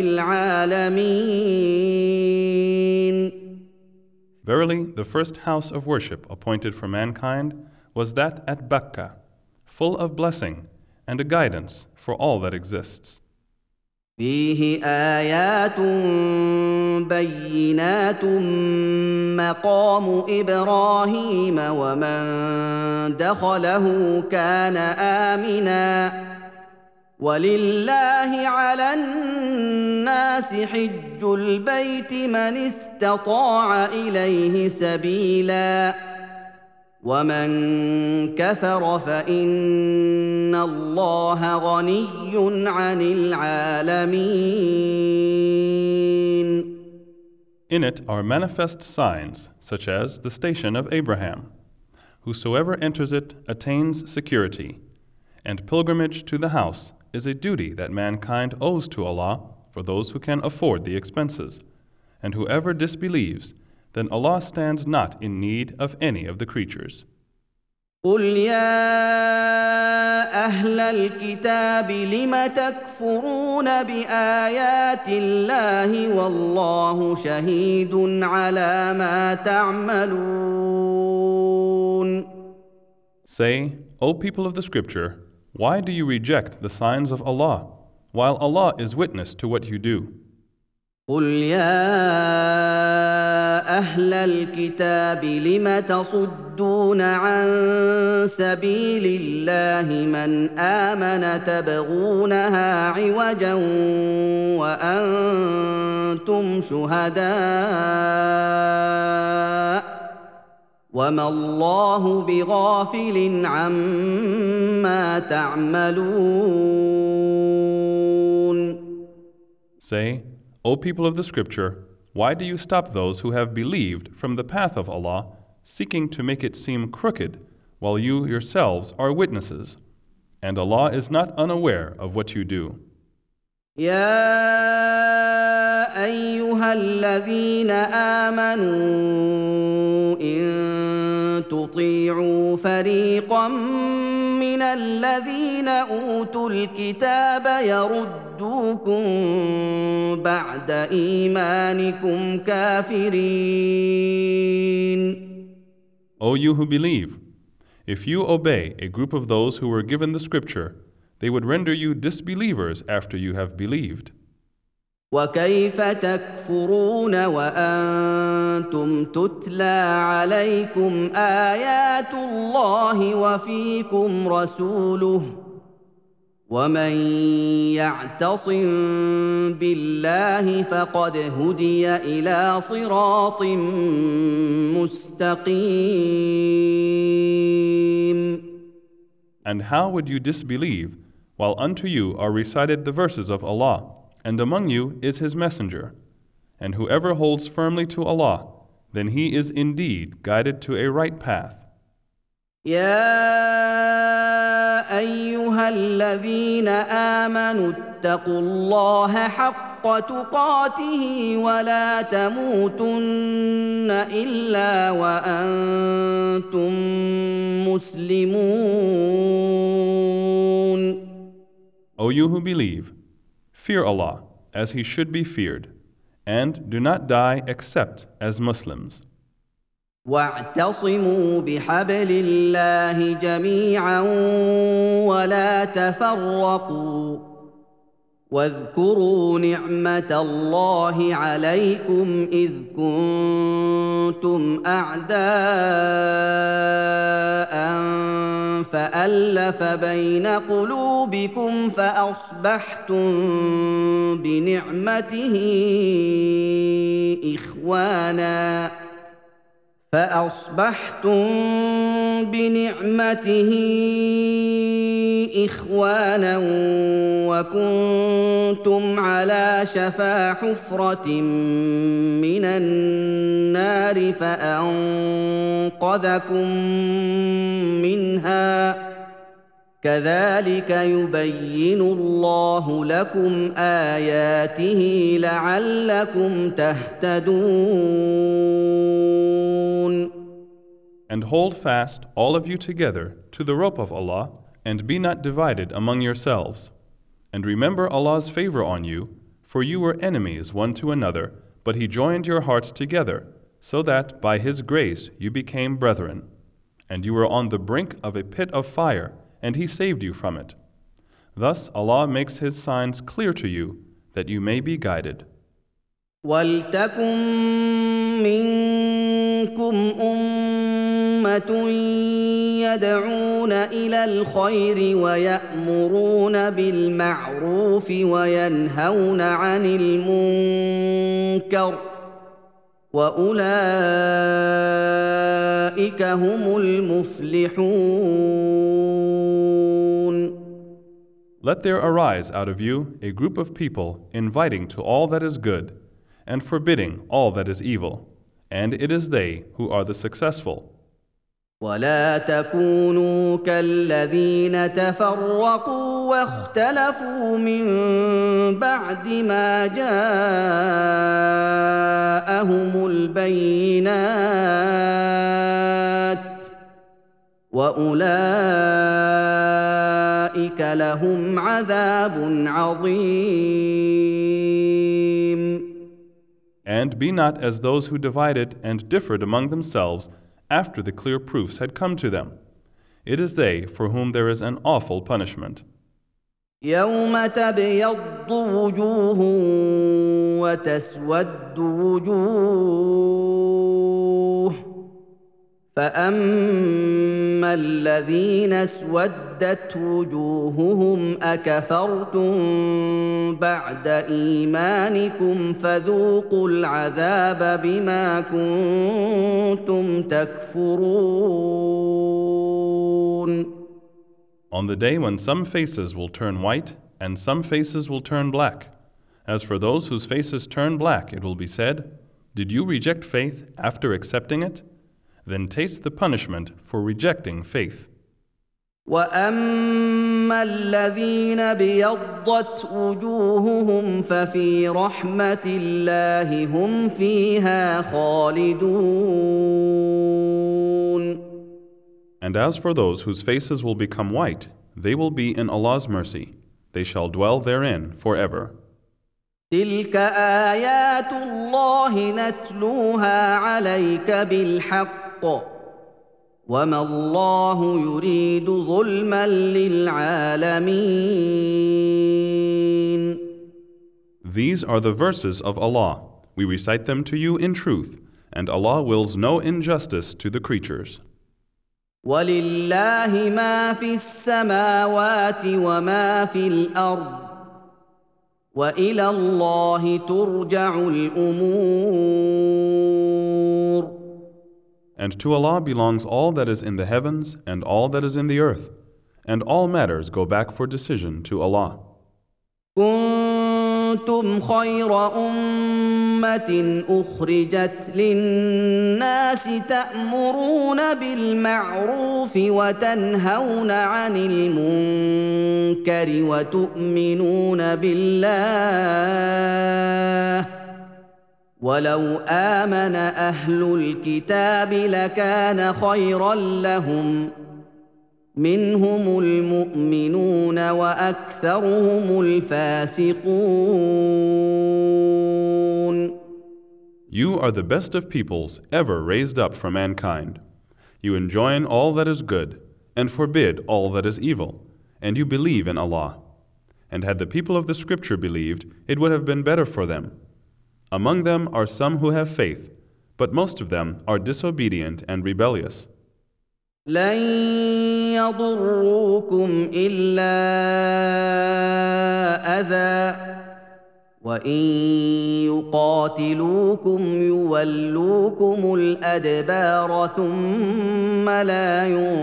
للعالمين. Verily, the first house of worship appointed for mankind was that at Bakkah, full of blessing and a guidance for all that exists. فيه آيات بينات مقام إبراهيم ومن دخله كان آمنا ولله على الناس حج البيت من استطاع إليه سبيلا ومن كفر فإن الله غني عن العالمين. In it are manifest signs, such as the station of Abraham. Whosoever enters it attains security, and pilgrimage to the house is a duty that mankind owes to Allah for those who can afford the expenses. And whoever disbelieves, then Allah stands not in need of any of the creatures. قل يا أهل الكتاب لم تكفرون بآيات الله والله شهيد على ما تعملون. Say, O people of the scripture, why do you reject the signs of Allah, while Allah is witness to what you do? قل يا أهل الكتاب لم تصدون عن سبيل الله من آمن تبغونها عوجا وأنتم شهداء وما الله بغافل عما تعملون. Say, O people of the scripture, why do you stop those who have believed from the path of Allah, seeking to make it seem crooked, while you yourselves are witnesses? And Allah is not unaware of what you do. يا أيها الذين آمنوا إن تطيعوا فريقا من الذين أوتوا الكتاب يردوكم بعد إيمانكم كافرين. O you who believe, if you obey a group of those who were given the scripture, they would render you disbelievers after you have believed. وكيف تكفرون وأنتم تتلى عليكم آيات الله وفيكم رسوله ومن يعتصم بالله فقد هدي إلى صراط مستقيم. And how would you disbelieve while unto you are recited the verses of Allah, and among you is His Messenger? And whoever holds firmly to Allah, then he is indeed guided to a right path. يا أيها الذين آمنوا اتقوا الله حق تقاته ولا تموتن إلا وأنتم مسلمون. O you who believe, fear Allah as He should be feared, and do not die except as Muslims. واعتصموا بحبل الله جميعا ولا تفرقوا واذكروا نعمة الله عليكم إذ كنتم أعداء فألف بين قلوبكم فأصبحتم بنعمته إخوانا وكنتم على شفا حفرة من النار فأنقذكم منها كذلك يبين الله لكم آياته لعلكم تهتدون. And hold fast all of you together to the rope of Allah, and be not divided among yourselves. And remember Allah's favor on you, for you were enemies one to another, but He joined your hearts together, so that by His grace you became brethren. And you were on the brink of a pit of fire, and He saved you from it. Thus Allah makes His signs clear to you, that you may be guided. وَلْتَكُن مِّنكُمْ أُمَّةٌ يدعون إلى الخير ويأمرون بالمعروف وينهون عن المنكر وأولئك هم المفلحون. Let there arise out of you a group of people inviting to all that is good and forbidding all that is evil, and it is they who are the successful. ولا تكونوا كالذين تفرقوا واختلفوا من بعد ما جاءهم البينات وأولئك لهم عذاب عظيم. And be not as those who divided and differed among themselves after the clear proofs had come to them. It is they for whom there is an awful punishment. يوم تبيض وجوه وتسود وجوه فأما الذين اسودت وجوههم أكفرتم بعد إيمانكم فذوقوا العذاب بما كنتم تكفرون. On the day when some faces will turn white and some faces will turn black. As for those whose faces turn black, it will be said, "Did you reject faith after accepting it? Then taste the punishment for rejecting faith." وأما الذين بيضت وجوههم ففي رحمة الله هم فيها خالدون. And as for those whose faces will become white, they will be in Allah's mercy. They shall dwell therein forever. تلك آيات الله نتلوها عليك بالحق وما الله يريد ظلما للعالمين. These are the verses of Allah. We recite them to you in truth, and Allah wills no injustice to the creatures. ولله ما في السماوات وما في الأرض وإلى الله ترجع الأمور. And to Allah belongs all that is in the heavens and all that is in the earth, and all matters go back for decision to Allah. كنتم خير أمة أخرجت للناس تأمرون بالمعروف وتنهون عن المنكر وتؤمنون بالله ولو آمن أهل الكتاب لكان خيرا لهم منهم المؤمنون وأكثرهم الفاسقون. You are the best of peoples ever raised up from mankind. You enjoin all that is good and forbid all that is evil, and you believe in Allah. And had the people of the scripture believed, it would have been better for them. Among them are some who have faith, but most of them are disobedient and rebellious. لن يضروكم إلا أذى وإن يقاتلوكم يولوكم الأدبار ثم لا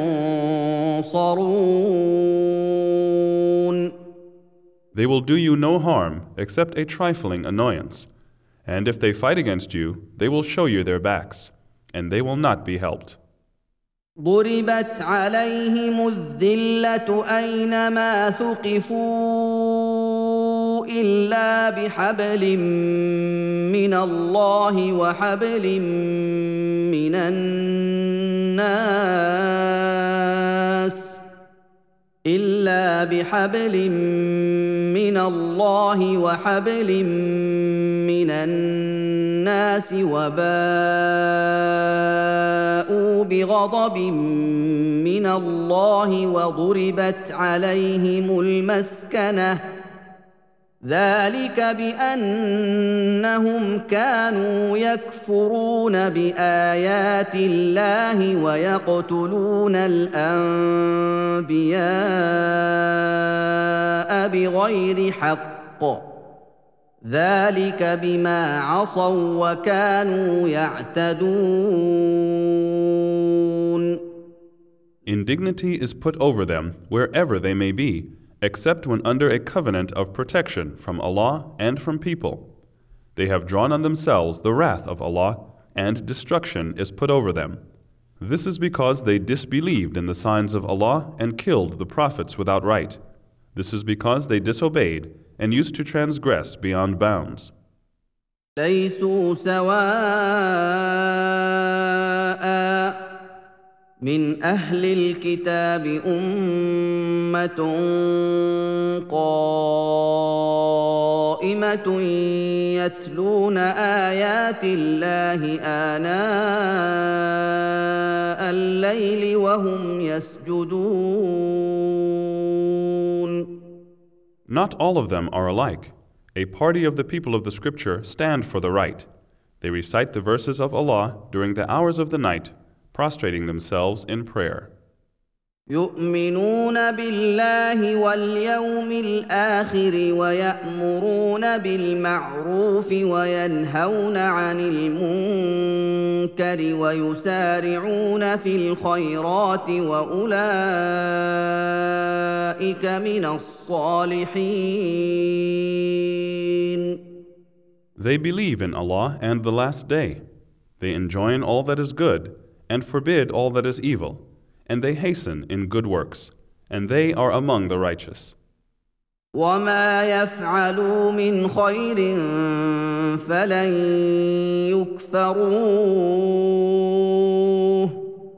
ينصرون. They will do you no harm except a trifling annoyance. And if they fight against you, they will show you their backs, and they will not be helped. ضربت عليهم الذلة أينما ثقفوا إلا بحبل من الله وحبل من الناس وباءوا بغضب من الله وضربت عليهم المسكنة ذلك بأنهم كانوا يكفرون بآيات الله ويقتلون الأنبياء بغير حق ذلك بما عصوا وكانوا يعتدون. Indignity is put over them wherever they may be, except when under a covenant of protection from Allah and from people. They have drawn on themselves the wrath of Allah, and destruction is put over them. This is because they disbelieved in the signs of Allah and killed the prophets without right. This is because they disobeyed and used to transgress beyond bounds. ليسوا سواء من أهل الكتاب أمة قائمة يتلون آيات الله آناء الليل وهم يسجدون. Not all of them are alike. A party of the people of the Scripture stand for the right. They recite the verses of Allah during the hours of the night, prostrating themselves in prayer. يؤمنون بالله واليوم الآخر ويأمرون بالمعروف وينهون عن المنكر ويسارعون في الخيرات وأولئك من الصالحين. They believe in Allah and the Last Day. They enjoin all that is good and forbid all that is evil, and they hasten in good works, and they are among the righteous. وما يفعلوا من خير فلن يكفروه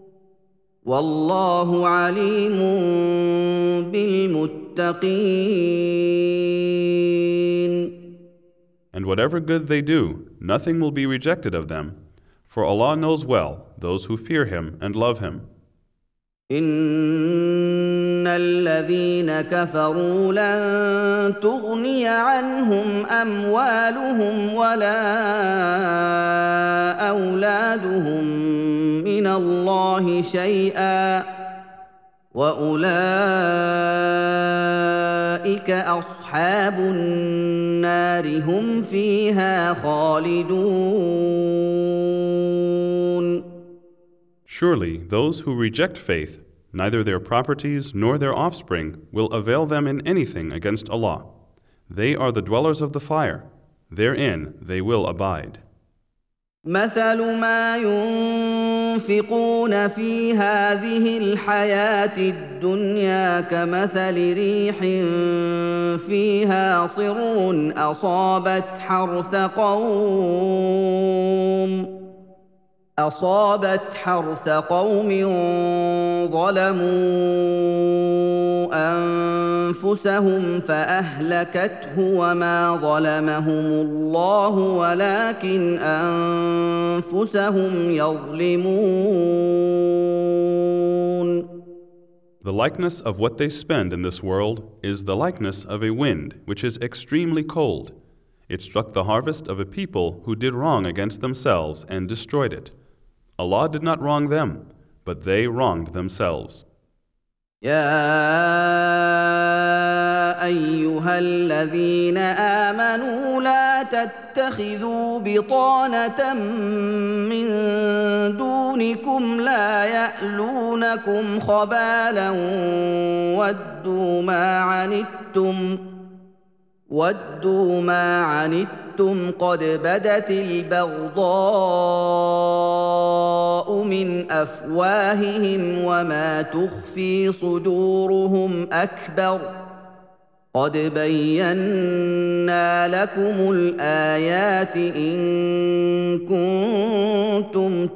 والله عليم بالمتقين. And whatever good they do, nothing will be rejected of them, for Allah knows well those who fear Him and love Him. إن الذين كفروا لن تغني عنهم أموالهم ولا أولادهم من الله شيئا وأولئك أصحاب النار هم فيها خالدون. Surely those who reject faith, neither their properties nor their offspring will avail them in anything against Allah. They are the dwellers of the fire. Therein they will abide. مثل ما ينفقون في هذه الحياة الدنيا كمثل ريح فيها صر أصابت حرث قوم ظلموا أنفسهم فأهلكته وما ظلمهم الله ولكن أنفسهم يظلمون. The likeness of what they spend in this world is the likeness of a wind which is extremely cold. It struck the harvest of a people who did wrong against themselves and destroyed it. Allah did not wrong them, but they wronged themselves. يا أيها الذين آمنوا لا تتخذوا بطانة من دونكم لا يألونكم خبالا ودوا ما عنتم قد بدت البغضاء من أفواههم وما تخفي صدورهم أكبر قد بينا لكم الآيات إن كنتم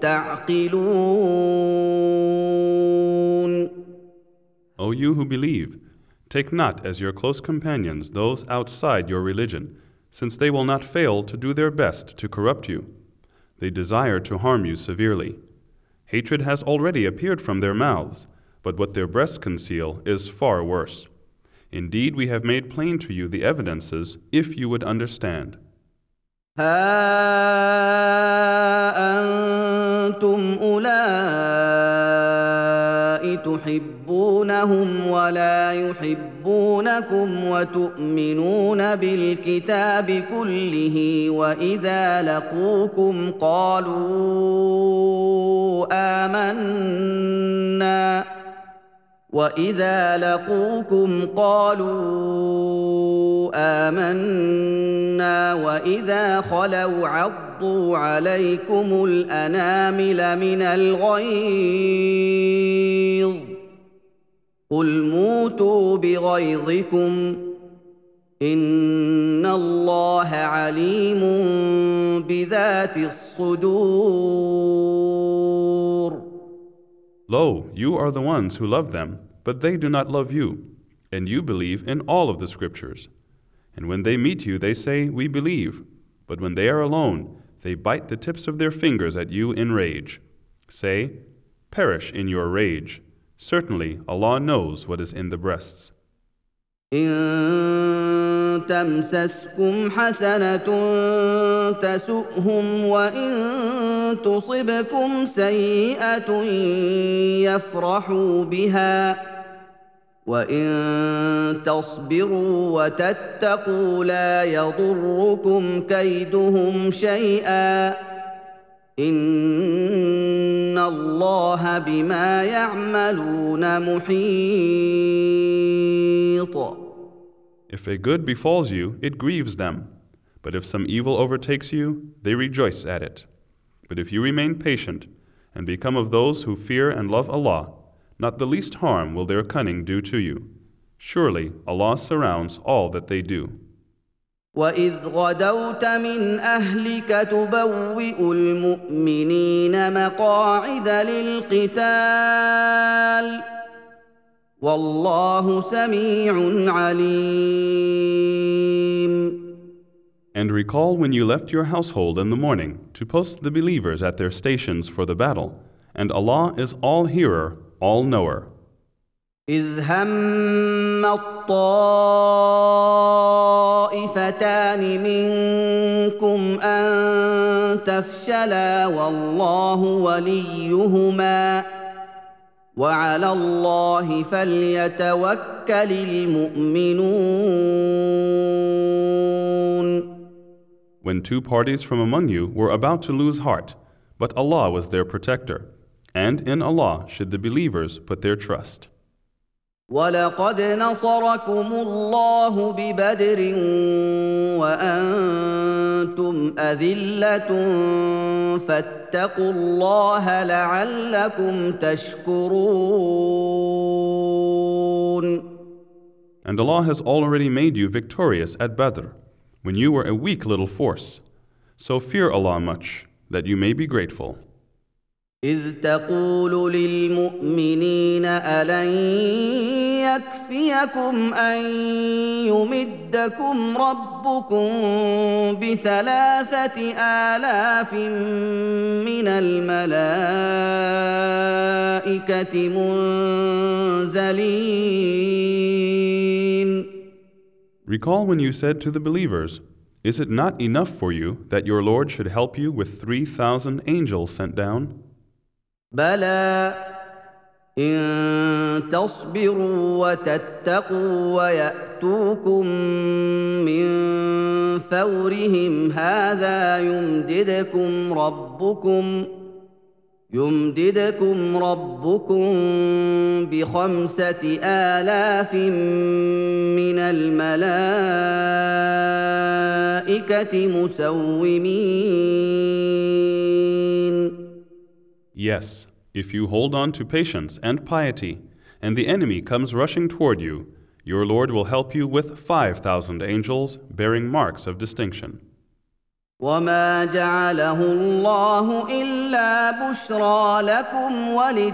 تعقلون. O you who believe, take not as your close companions those outside your religion, since they will not fail to do their best to corrupt you. They desire to harm you severely. Hatred has already appeared from their mouths, but what their breasts conceal is far worse. Indeed, we have made plain to you the evidences, if you would understand. ها أنتم أولئك تحبونهم ولا يحبونكم وتؤمنون بالكتاب كله وإذا لقوكم قالوا آمنا وإذا خلوا عضوا عليكم الأنامل من الغيظ قل موتوا بغيظكم إن الله عليم بذات الصدور. Lo, you are the ones who love them, but they do not love you, and you believe in all of the scriptures. And when they meet you, they say, "We believe," but when they are alone, they bite the tips of their fingers at you in rage. Say, "Perish in your rage. Certainly Allah knows what is in the breasts." إن تمسسكم حسنة تسؤهم وإن تصبكم سيئة يفرحوا بها وإن تصبروا وتتقوا لا يضركم كيدهم شيئا إن الله بما يعملون محيط. If a good befalls you, it grieves them. But if some evil overtakes you, they rejoice at it. But if you remain patient and become of those who fear and love Allah, not the least harm will their cunning do to you. Surely Allah surrounds all that they do. وَإِذْ غَدَوْتَ مِنْ أَهْلِكَ تُبَوِّئُ الْمُؤْمِنِينَ مَقَاعِدَ لِلْقِتَالِ وَاللَّهُ سَمِيعٌ عَلِيمٌ. And recall when you left your household in the morning to post the believers at their stations for the battle, and Allah is all-hearer, all-knower. إِذْ هَمَّ الطَّائِفَتَانِ مِنكُمْ أَن تَفْشَلَا وَاللَّهُ وَلِيُّهُمَا وَعَلَى اللَّهِ فَلْيَتَوَكَّلِ الْمُؤْمِنُونَ. When two parties from among you were about to lose heart, but Allah was their protector, and in Allah should the believers put their trust. وَلَقَدْ نَصَرَكُمُ اللَّهُ بِبَدْرٍ وَأَنتُمْ أَذِلَّةٌ فَاتَّقُوا اللَّهَ لَعَلَّكُمْ تَشْكُرُونَ. And Allah has already made you victorious at Badr, when you were a weak little force. So fear Allah much, that you may be grateful. إذ تقول للمؤمنين ألن يكفيكم أن يمدكم ربكم ب3,000 من الملائكة منزلين. Recall when you said to the believers, "Is it not enough for you that your Lord should help you with 3,000 angels sent down?" بلى إن تصبروا وتتقوا ويأتوكم من فورهم هذا يمددكم ربكم ب5,000 من الملائكة مسومين. Yes, if you hold on to patience and piety, and the enemy comes rushing toward you, your Lord will help you with 5,000 angels bearing marks of distinction. وما جعله الله إلا بشرى لكم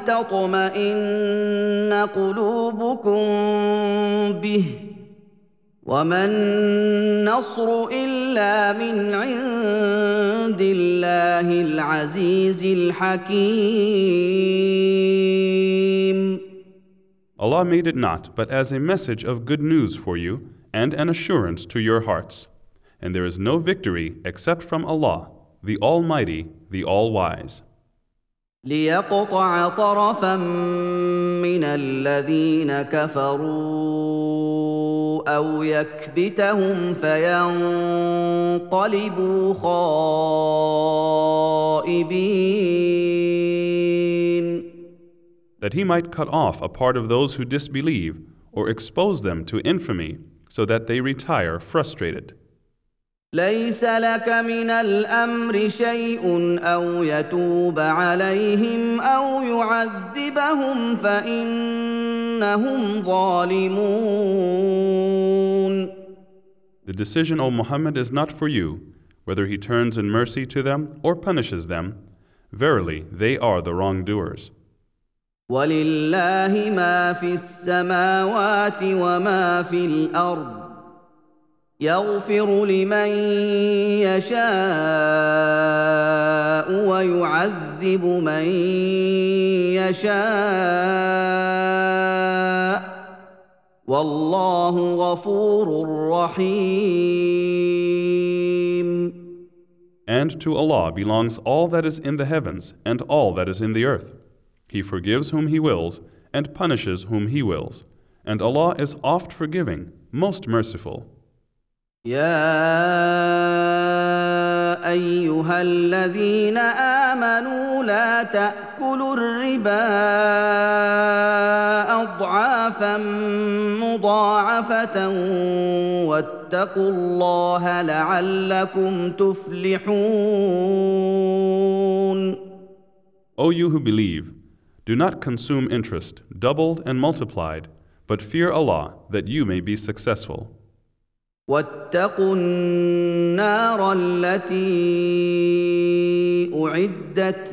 ولتطمئن قلوبكم به وما النصر إلا من عند الله العزيز الحكيم. Allah made it not but as a message of good news for you and an assurance to your hearts. And there is no victory except from Allah, the Almighty, the All-Wise. ليقطع طرفا من الذين كفروا أو يكبتهم فينقلبوا خائبين. That he might cut off a part of those who disbelieve or expose them to infamy so that they retire frustrated. ليس لك من الأمر شيء أو يتوب عليهم أو يعذبهم فإنهم ظالمون. The decision, O Muhammad, is not for you, whether he turns in mercy to them or punishes them. Verily, they are the wrongdoers. ولله ما في السماوات وما في الأرض يغفر لمن يشاء ويعذب من يشاء والله غفور رحيم. And to Allah belongs all that is in the heavens and all that is in the earth. He forgives whom He wills and punishes whom He wills. And Allah is oft forgiving, most merciful. يا أيها الذين آمنوا لا تأكلوا الربا أضعافا مضاعفة واتقوا الله لعلكم تفلحون. O you who believe, do not consume interest, doubled and multiplied, but fear Allah that you may be successful. واتقوا النار التي أعدت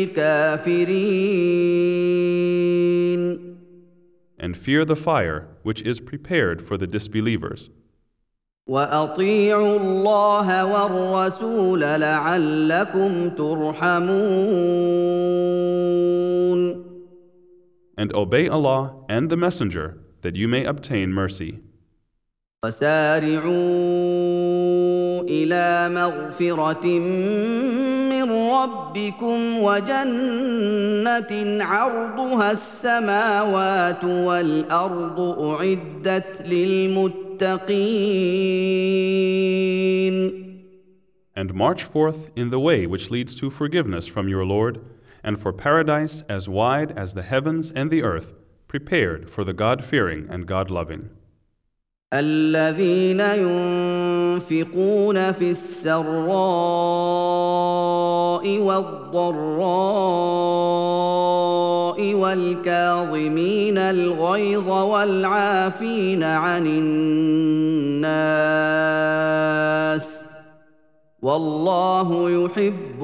للكافرين. And fear the fire which is prepared for the disbelievers. وأطيعوا الله والرسول لعلكم ترحمون. And obey Allah and the Messenger that you may obtain mercy. وسارعوا إلى مغفرة من ربكم وجنة عرضها السماوات والأرض أعدت للمتقين. And march forth in the way which leads to forgiveness from your Lord, and for paradise as wide as the heavens and the earth, prepared for the God-fearing and God-loving. الذين ينفقون في السراء والضراء والكاظمين الغيظ والعافين عن الناس والله يحب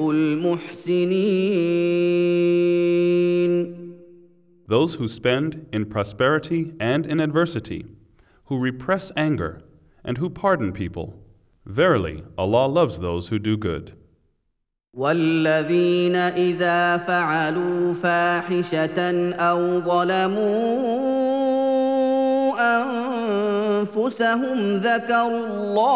المحسنين. Those who spend in prosperity and in adversity, who repress anger, and who pardon people. Verily, Allah loves those who do good. والذين إذا فعلوا فاحشة أو ظلموا أنفسهم ذكروا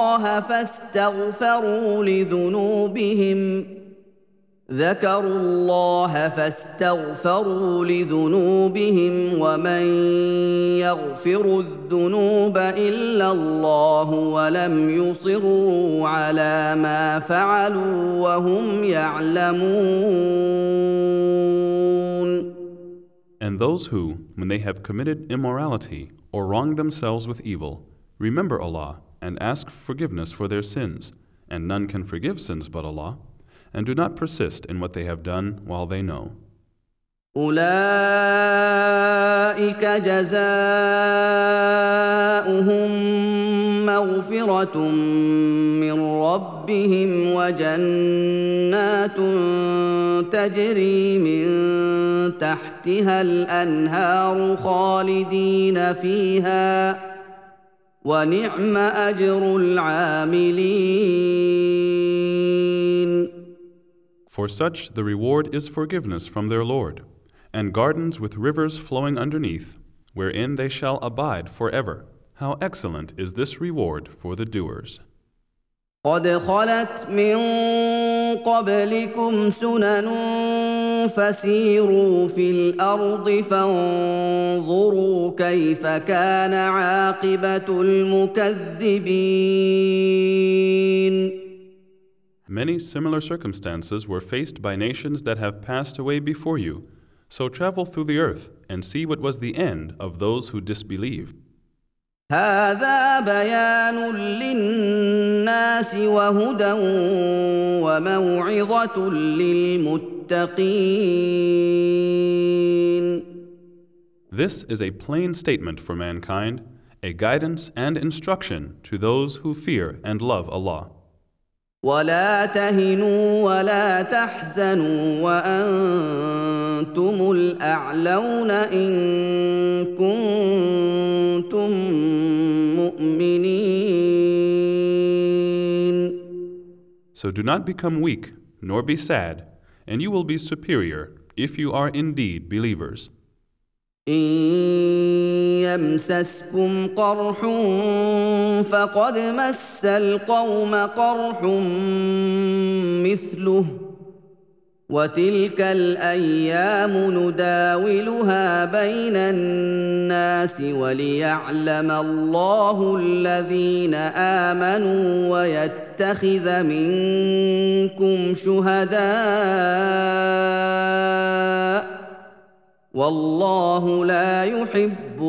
الله فاستغفروا لذنوبهم ومن يغفر الذنوب إلا الله ولم يصروا على ما فعلوا وهم يعلمون. And those who, when they have committed immorality or wronged themselves with evil, remember Allah and ask forgiveness for their sins, and none can forgive sins but Allah, and do not persist in what they have done while they know. أولئك جزاؤهم مغفرة من ربهم وجنات تجري من تحتها الأنهار خالدين فيها ونعم أجر العاملين. For such the reward is forgiveness from their Lord, and gardens with rivers flowing underneath, wherein they shall abide forever. How excellent is this reward for the doers. قد خلت من قبلكم سنن فسيروا في الأرض فانظروا كيف كان عاقبة المكذبين. Many similar circumstances were faced by nations that have passed away before you. So travel through the earth and see what was the end of those who disbelieved. هذا بيان للناس وهدى وموعظة للمتقين. This is a plain statement for mankind, a guidance and instruction to those who fear and love Allah. ولا تهنوا ولا تحزنوا وأنتم الأعلون إن كنتم مؤمنين. So do not become weak, nor be sad, and you will be superior if you are indeed believers. إن يمسسكم قرح فقد مس القوم قرح مثله وتلك الأيام نداولها بين الناس وليعلم الله الذين آمنوا ويتخذ منكم شهداء والله لا يحب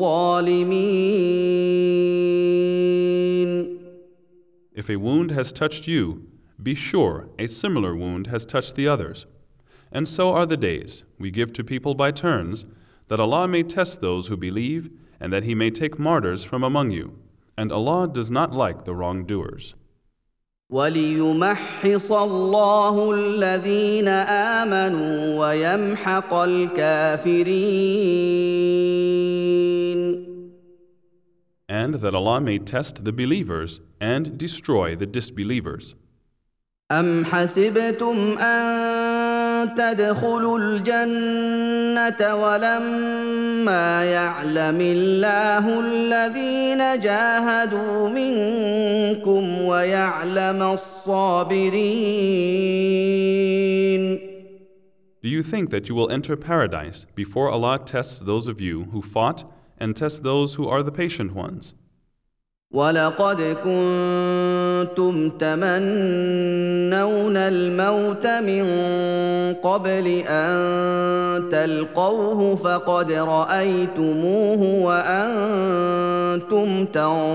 الظالمين. If a wound has touched you, be sure a similar wound has touched the others. And so are the days we give to people by turns, that Allah may test those who believe, and that He may take martyrs from among you. And Allah does not like the wrongdoers. وَلِيُمَحِّصَ اللَّهُ الَّذِينَ آمَنُوا وَيَمْحَقَ الْكَافِرِينَ. And that Allah may test the believers and destroy the disbelievers. أَمْ حَسِبْتُمْ أَن تَدْخُلُوا الْجَنَّةَ وَلَمَّا يَعْلَمِ اللَّهُ الَّذِينَ جَاهَدُوا مِنكُمْ وَيَعْلَمَ الصَّابِرِينَ. Do you think that you will enter paradise before Allah tests those of you who fought and tests those who are the patient ones? وَلَقَدْ كُنتُمْ تَمَنَّوْنَ الْمَوْتَ مِنْ قَبْلِ أَنْ تَلْقَوْهُ فَقَدْ رَأَيْتُمُوهُ وَأَنْتُمْ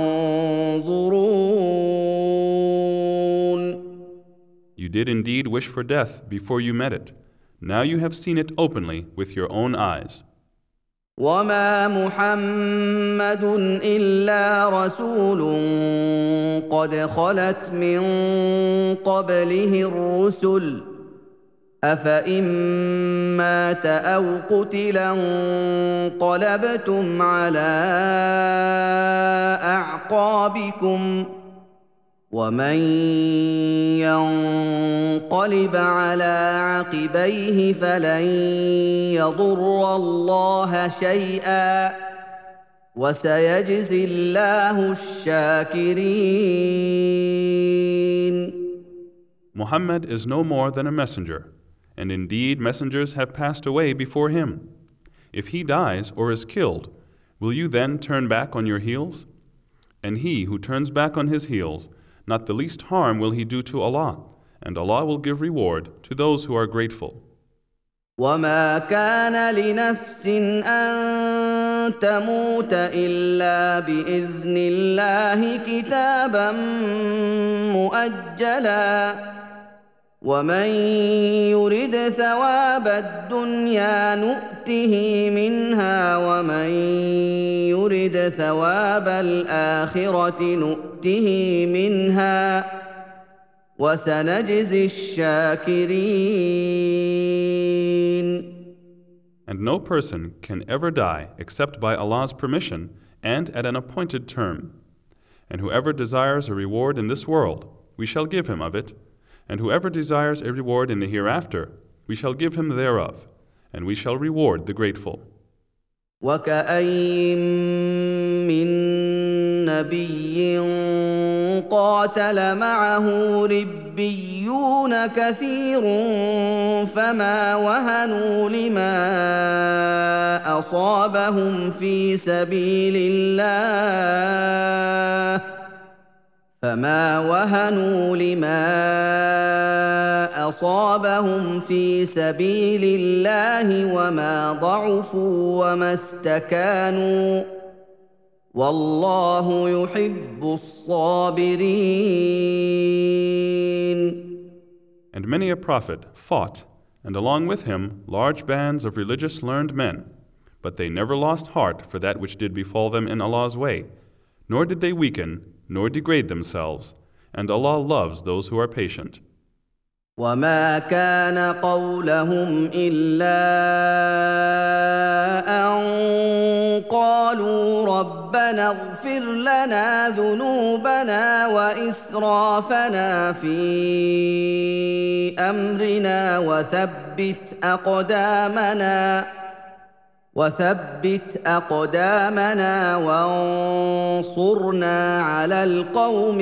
تَنْظُرُونَ. You did indeed wish for death before you met it. Now you have seen it openly with your own eyes. وَمَا مُحَمَّدٌ إِلَّا رَسُولٌ قَدْ خَلَتْ مِن قَبْلِهِ الرُّسُلُ أَفَإِن مَّاتَ أَوْ قُتِلَ انقَلَبْتُمْ عَلَىٰ أَعْقَابِكُمْ ۚ وَمَن يَنقَلِبْ عَلَىٰ عَقِبَيْهِ فَلَن يَضُرَّ اللَّهَ شَيْئًا ۗ وَسَيَجْزِي اللَّهُ الشَّاكِرِينَ. Muhammad is no more than a messenger, and indeed messengers have passed away before him. If he dies or is killed, will you then turn back on your heels? And he who turns back on his heels, not the least harm will he do to Allah, and Allah will give reward to those who are grateful. وَمَا كَانَ لِنَفْسٍ أَن تَمُوتَ إِلَّا بِإِذْنِ اللَّهِ كِتَابًا مُؤَجَّلًا ۗ وَمَن يُرِدْ ثَوَابَ الدُّنْيَا نُؤْتِهِ مِنْهَا وَمَن يُرِدْ ثَوَابَ الْآخِرَةِ نُؤْتِهِ مِنْهَا ۚ وَسَنَجْزِي الشَّاكِرِينَ. And no person can ever die except by Allah's permission and at an appointed term. And whoever desires a reward in this world, we shall give him of it. And whoever desires a reward in the hereafter, we shall give him thereof, and we shall reward the grateful. وكأين من نبي قاتل معه ربيون كثير فما وهنوا لما أصابهم في سبيل الله وما ضعفوا وما استكانوا والله يحب الصابرين. And many a prophet fought, and along with him large bands of religious learned men, but they never lost heart for that which did befall them in Allah's way, nor did they weaken, nor degrade themselves, and Allah loves those who are patient. وما كان قولهم إلا أن قالوا ربنا اغفر لنا ذنوبنا وإسرافنا في أمرنا وثبت أقدامنا وانصرنا على القوم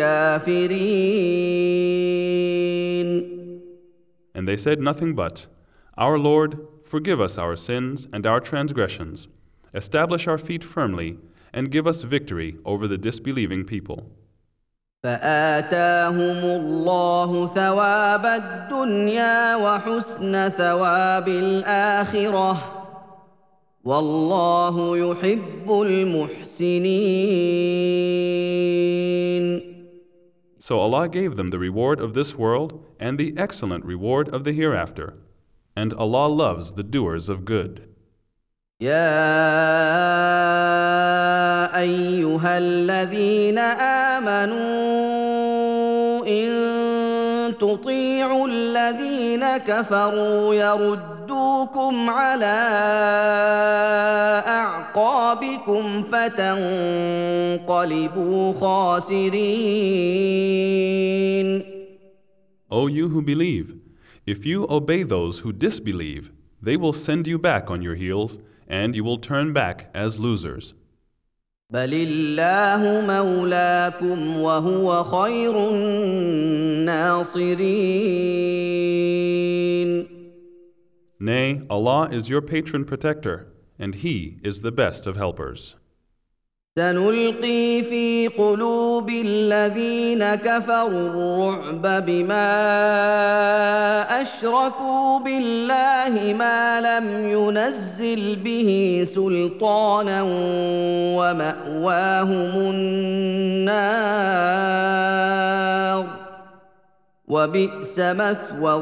الكافرين. And they said nothing but, Our Lord, forgive us our sins and our transgressions, establish our feet firmly, and give us victory over the disbelieving people. فآتاهم الله ثواب الدنيا وحسن ثواب الآخرة والله يحب المحسنين. So Allah gave them the reward of this world and the excellent reward of the hereafter. And Allah loves the doers of good. يا أيها الذين آمنوا إن تطيعوا الذين كفروا يردوكم على أعقابكم فتنقلبوا خاسرين. O you who believe, if you obey those who disbelieve, they will send you back on your heels, and you will turn back as losers. بل الله مولاكم وهو خير الناصرين. Nay, Allah is your patron protector, and He is the best of helpers. سنلقي في قلوب الذين كفروا الرعب بما أشركوا بالله ما لم ينزل به سلطانا ومأواهم النار وبئس مثوى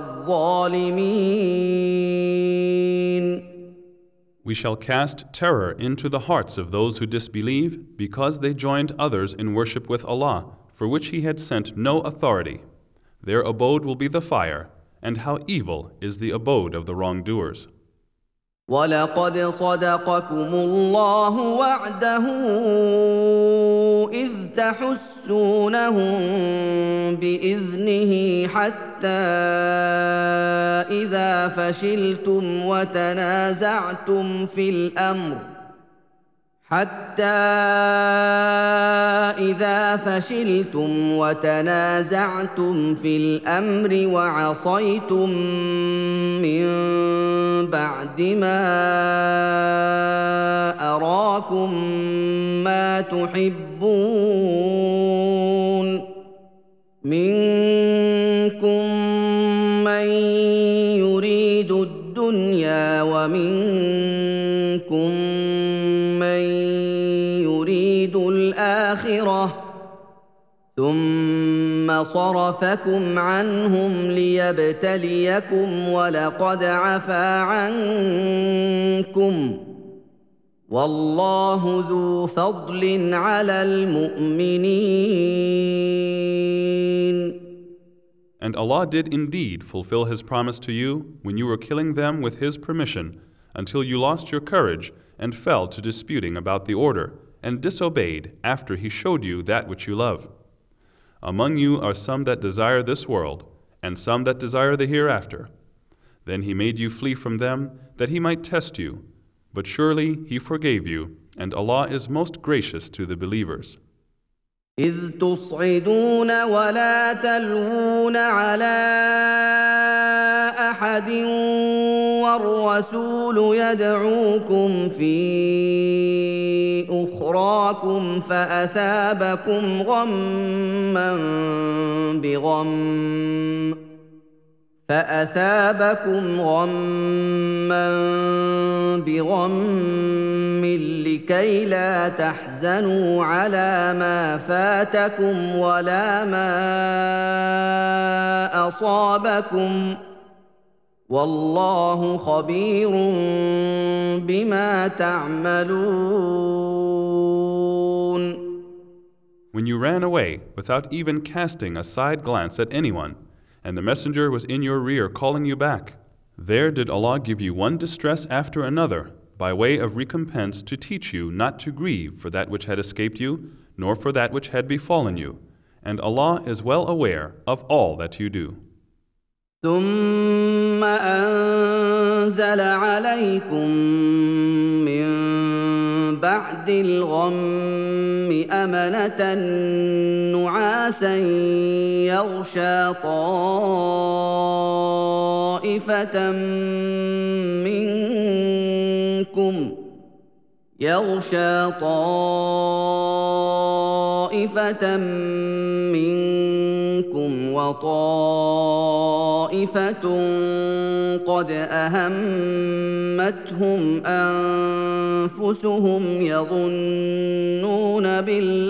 الظالمين. We shall cast terror into the hearts of those who disbelieve because they joined others in worship with Allah, for which He had sent no authority. Their abode will be the fire, and how evil is the abode of the wrongdoers. وَلَقَدْ صَدَقَكُمُ اللَّهُ وَعْدَهُ إِذْ تَحُسُّونَهُم بِإِذْنِهِ حَتَّى إِذَا فَشِلْتُمْ وتنازعتم في الأمر وعصيتم من بعد ما أراكم ما تحبون منكم من يريد الدنيا ومنكم من يريد الآخرة ثم صرفكم عنهم ليبتليكم ولقد عفا عنكم والله ذو فضل على المؤمنين. And Allah did indeed fulfill His promise to you when you were killing them with His permission until you lost your courage and fell to disputing about the order and disobeyed after He showed you that which you love. Among you are some that desire this world and some that desire the hereafter. Then He made you flee from them that He might test you, But surely He forgave you, and Allah is most gracious to the believers. إذ تصعدون ولا تلوون على أحد والرسول يدعوكم في أخراكم فأثابكم غما بغم لكي لا تحزنوا على ما فاتكم ولا ما أصابكم والله خبير بما تعملون. When you ran away without even casting a side glance at anyone, and the messenger was in your rear calling you back, there did Allah give you one distress after another by way of recompense to teach you not to grieve for that which had escaped you, nor for that which had befallen you. And Allah is well aware of all that you do. ثم أنزل عليكم من بعد الغم أمنة نعاسا يغشى طائفة منكم وطائفة قد أهمتهم أنفسهم يظنون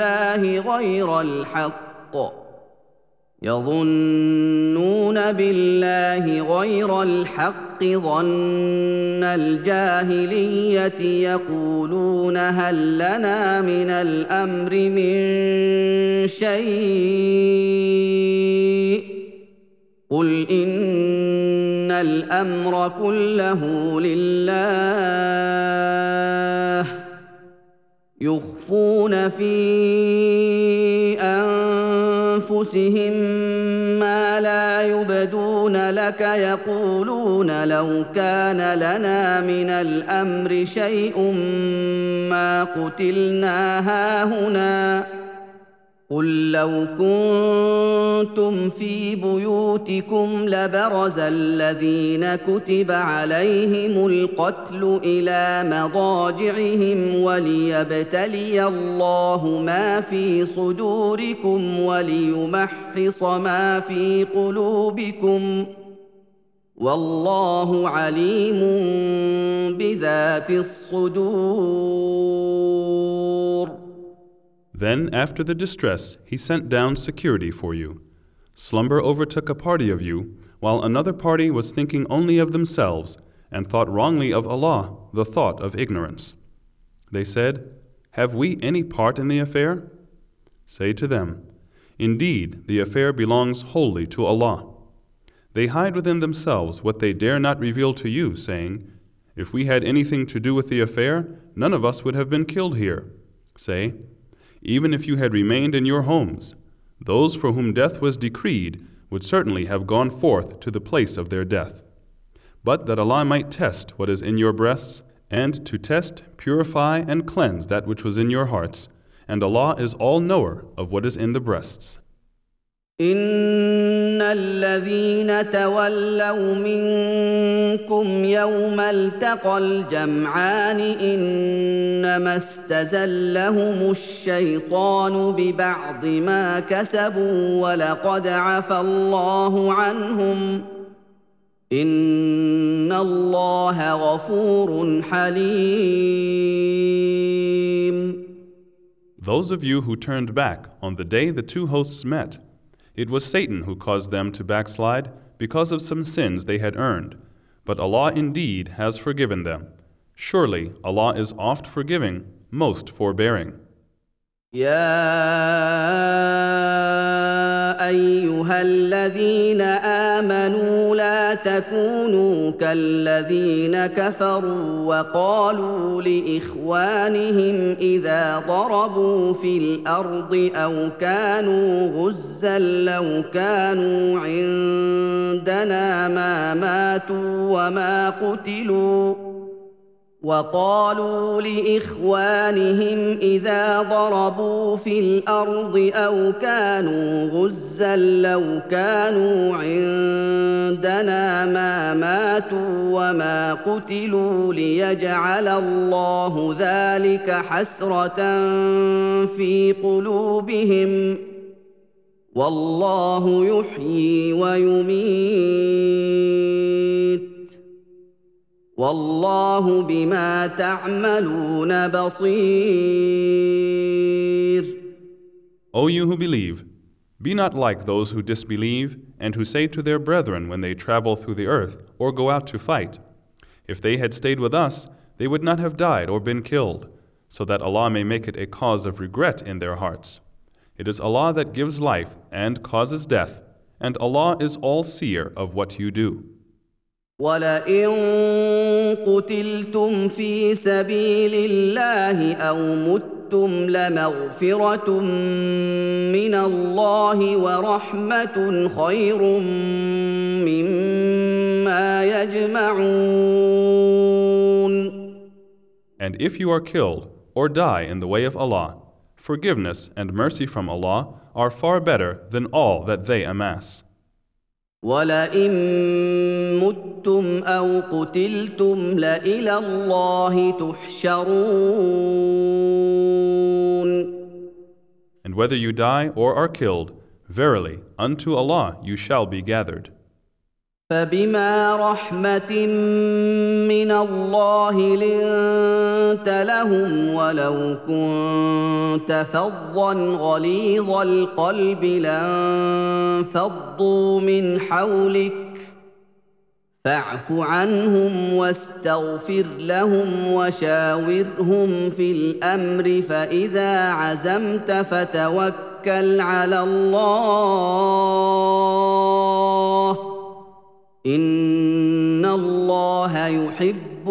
بالله غير الحق ظن الجاهلية يقولون هل لنا من الأمر من شيء قل إن الأمر كله لله يخفون في أنفسهم ما لا يبدون لك يقولون لو كان لنا من الأمر شيء ما قتلنا هاهنا قل لو كنتم في بيوتكم لبرز الذين كتب عليهم القتل إلى مضاجعهم وليبتلي الله ما في صدوركم وليمحص ما في قلوبكم والله عليم بذات الصدور. Then, after the distress, He sent down security for you. Slumber overtook a party of you, while another party was thinking only of themselves, and thought wrongly of Allah, the thought of ignorance. They said, "Have we any part in the affair?" Say to them, "Indeed, the affair belongs wholly to Allah." They hide within themselves what they dare not reveal to you, saying, "If we had anything to do with the affair, none of us would have been killed here." Say, even if you had remained in your homes, those for whom death was decreed would certainly have gone forth to the place of their death. But that Allah might test what is in your breasts, and to test, purify, and cleanse that which was in your hearts, and Allah is all-knower of what is in the breasts. إن الذين تولوا منكم يوم التقى الجمعان إنما استزلهم الشيطان ببعض ما كسبوا ولقد عفى الله عنهم إن الله غفور حليم. Those of you who turned back on the day the two hosts met, it was Satan who caused them to backslide because of some sins they had earned. But Allah indeed has forgiven them. Surely Allah is oft forgiving, most forbearing. يا أيها الذين آمنوا لا تكونوا كالذين كفروا وقالوا لإخوانهم إذا ضربوا في الأرض أو كانوا غزا لو كانوا عندنا ما ماتوا وما قتلوا وقالوا لإخوانهم إذا ضربوا في الأرض أو كانوا غزا لو كانوا عندنا ما ماتوا وما قتلوا ليجعل الله ذلك حسرة في قلوبهم والله يحيي ويميت والله بما تعملون بصير. O you who believe, be not like those who disbelieve and who say to their brethren when they travel through the earth or go out to fight, if they had stayed with us, they would not have died or been killed, so that Allah may make it a cause of regret in their hearts. It is Allah that gives life and causes death, and Allah is all-seer of what you do. وَلَئِن قُتِلْتُمْ فِي سَبِيلِ اللَّهِ أَوْ مُتُّمْ لَمَغْفِرَةٌ مِّنَ اللَّهِ وَرَحْمَةٌ خَيْرٌ مِّمَّا يَجْمَعُونَ. And if you are killed or die in the way of Allah, forgiveness and mercy from Allah are far better than all that they amass. وَلَئِن مُّتُّمْ أَوْ قُتِلْتُمْ لَإِلَى اللَّهِ تُحْشَرُونَ. And whether you die or are killed, verily, unto Allah you shall be gathered. فبما رحمة من الله لنت لهم ولو كنت فظا غليظ القلب لانفضوا من حولك فاعف عنهم واستغفر لهم وشاورهم في الأمر فإذا عزمت فتوكل على الله إن الله يحب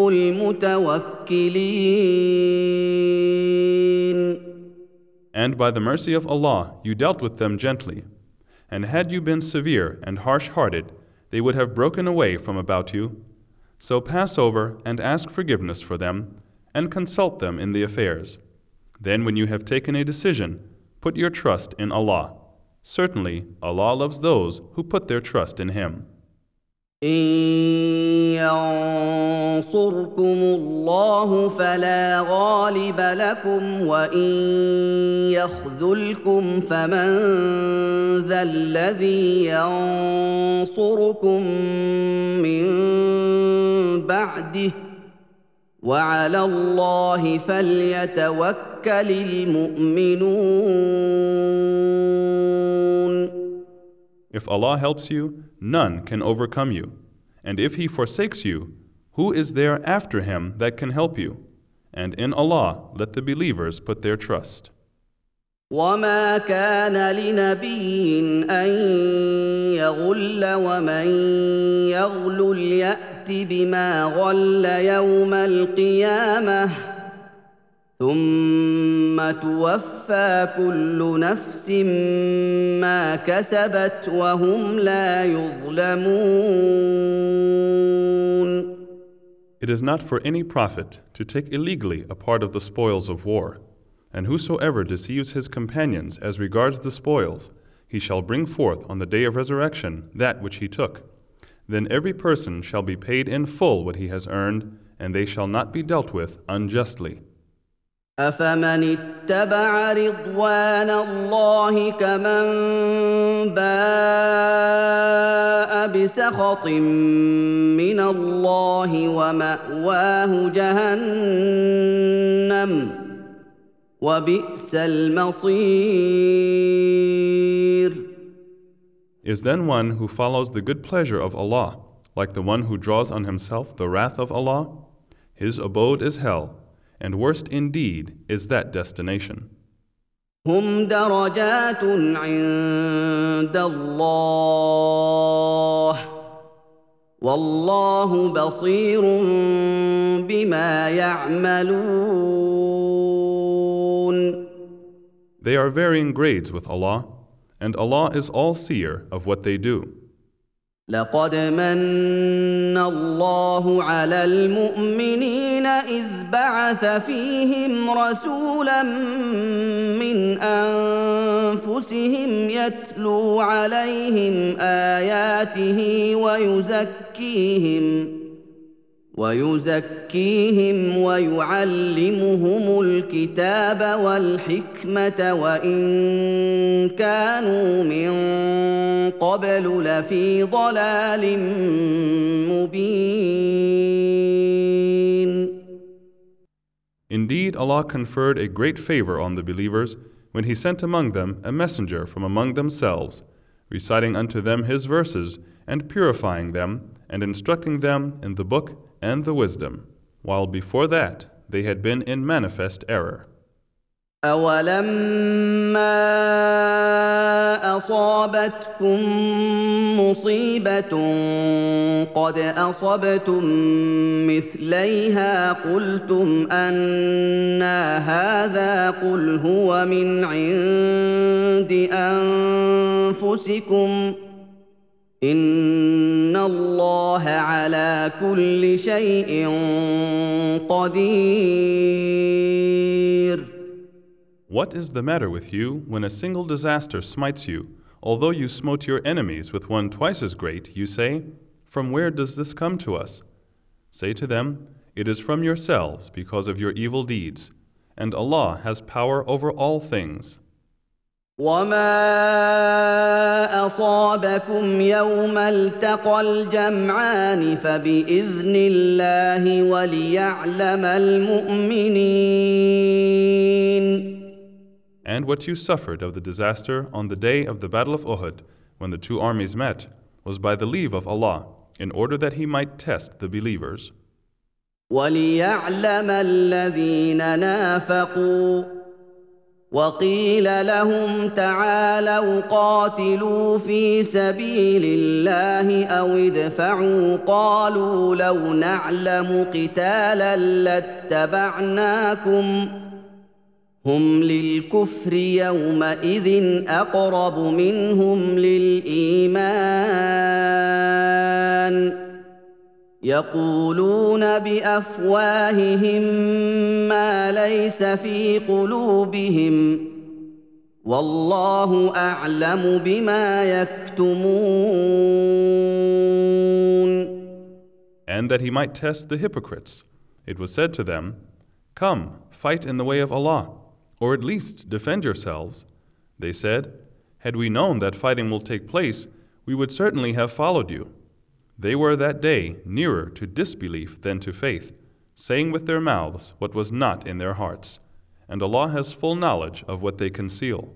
المتوكلين. And by the mercy of Allah you dealt with them gently, and had you been severe and harsh-hearted, they would have broken away from about you. So pass over and ask forgiveness for them, and consult them in the affairs. Then when you have taken a decision, put your trust in Allah. Certainly Allah loves those who put their trust in Him. إن ينصركم الله فلا غالب لكم وإن يخذلكم فمن ذا الذي ينصركم من بعده وعلى الله فليتوكل المؤمنون. If Allah helps you, none can overcome you. And if He forsakes you, who is there after Him that can help you? And in Allah let the believers put their trust. وما كان لنبي أن يغل ومن يغل يأت بما غل يوم القيامة ثم توفى كل نفس ما كسبت وهم لا يظلمون. It is not for any prophet to take illegally a part of the spoils of war, and whosoever deceives his companions as regards the spoils, he shall bring forth on the day of resurrection that which he took. Then every person shall be paid in full what he has earned, and they shall not be dealt with unjustly. أفمن اتبع رضوان الله كمن باء بسخط من الله ومأواه جهنم وبئس المصير. Is then one who follows the good pleasure of Allah like the one who draws on himself the wrath of Allah? His abode is hell, and worst indeed is that destination. هم درجات عند الله والله بصير بما يعملون. They are varying grades with Allah, and Allah is all-seer of what they do. لقد من الله على المؤمنين إذ بعث فيهم رسولا من أنفسهم يتلو عليهم آياته ويزكيهم ويعلمهم الكتاب والحكمة وإن كانوا من قبل لفي ضلال مبين. Indeed, Allah conferred a great favor on the believers when He sent among them a messenger from among themselves, reciting unto them His verses and purifying them and instructing them in the book and the wisdom, while before that they had been in manifest error. أَوَلَمَّا أَصَابَتْكُم مُّصِيبَةٌ قَدْ أَصَبْتُم مِّثْلَيْهَا قُلْتُمْ أَنَّىٰ هَٰذَا قُلْ هُوَ مِنْ عِندِ أَنفُسِكُمْ إِنَّ اللَّهَ عَلَىٰ كُلِّ شَيْءٍ قَدِيرٌ. What is the matter with you when a single disaster smites you? Although you smote your enemies with one twice as great, you say, "From where does this come to us?" Say to them, "It is from yourselves because of your evil deeds, and Allah has power over all things." وما أصابكم يوم التقى الجمعان فبإذن الله وليعلم المؤمنين. And what you suffered of the disaster on the day of the Battle of Uhud, when the two armies met, was by the leave of Allah, in order that He might test the believers. وَلِيَعْلَمَ الَّذِينَ نَافَقُوا وَقِيلَ لَهُمْ تَعَالَوْا قَاتِلُوا فِي سَبِيلِ اللَّهِ أَوِ ادْفَعُوا قَالُوا لَوْ نَعْلَمُ قِتَالًا لَاتَّبَعْنَاكُمْ هُمْ لِلْكُفْرِ يَوْمَئِذٍ أَقْرَبُ مِنْهُمْ لِلْإِيمَانِ يقولون بأفواههم ما ليس في قلوبهم والله أعلم بما يكتمون. And that He might test the hypocrites, it was said to them, "Come, fight in the way of Allah, or at least defend yourselves." They said, "Had we known that fighting will take place, we would certainly have followed you." They were that day nearer to disbelief than to faith, saying with their mouths what was not in their hearts, and Allah has full knowledge of what they conceal.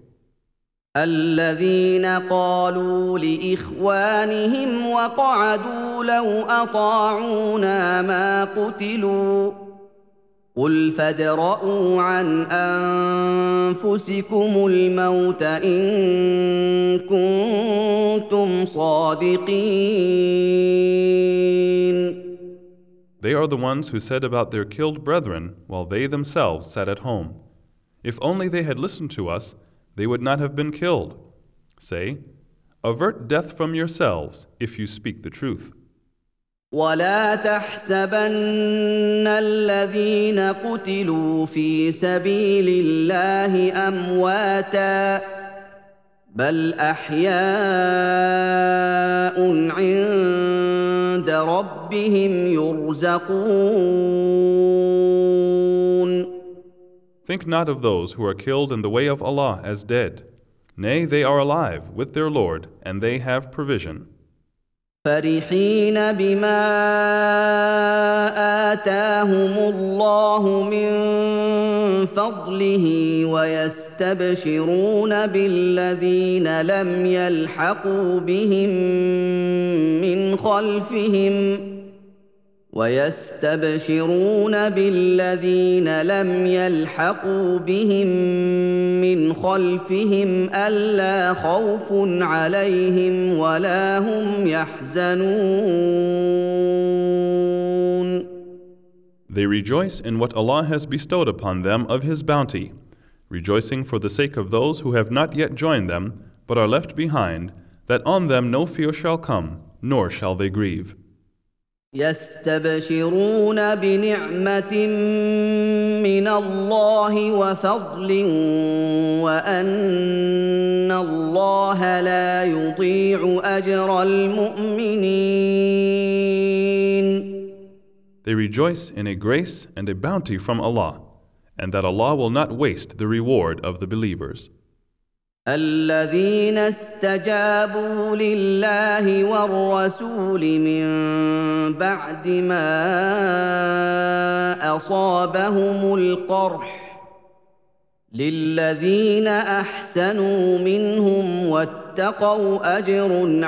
الذين قالوا لإخوانهم وقعدوا لو أطاعونا ما قتلوا قل فادرءوا عن أنفسكم الموت إن كنتم صادقين. They are the ones who said about their killed brethren while they themselves sat at home, "If only they had listened to us, they would not have been killed." Say, "Avert death from yourselves if you speak the truth." ولا تحسبن الذين قتلوا في سبيل الله أمواتا بل أحياء عند ربهم يرزقون. Think not of those who are killed in the way of Allah as dead. Nay, they are alive with their Lord, and they have provision. فرحين بما آتاهم الله من فضله ويستبشرون بالذين لم يلحقوا بهم من خلفهم ألا خوف عليهم ولا هم يحزنون. They rejoice in what Allah has bestowed upon them of His bounty, rejoicing for the sake of those who have not yet joined them, but are left behind, that on them no fear shall come, nor shall they grieve. يستبشرون بنعمة من الله وفضل وأن الله لا يضيع أجر المؤمنين. They rejoice in a grace and a bounty from Allah, and that Allah will not waste the reward of the believers. الذين استجابوا لله والرسول من بعد ما أصابهم القرح للذين أحسنوا منهم واتقوا أجر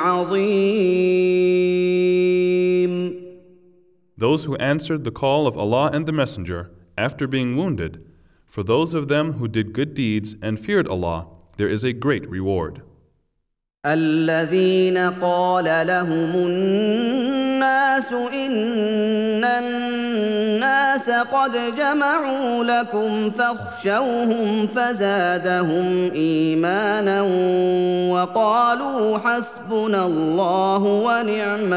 عظيم. Those who answered the call of Allah and the Messenger after being wounded, for those of them who did good deeds and feared Allah, there is a great reward. الذين قال لهم الناس إن الناس قد جمعوا لكم فاخشوهم فزادهم إيمانا وقالوا حسبنا الله ونعم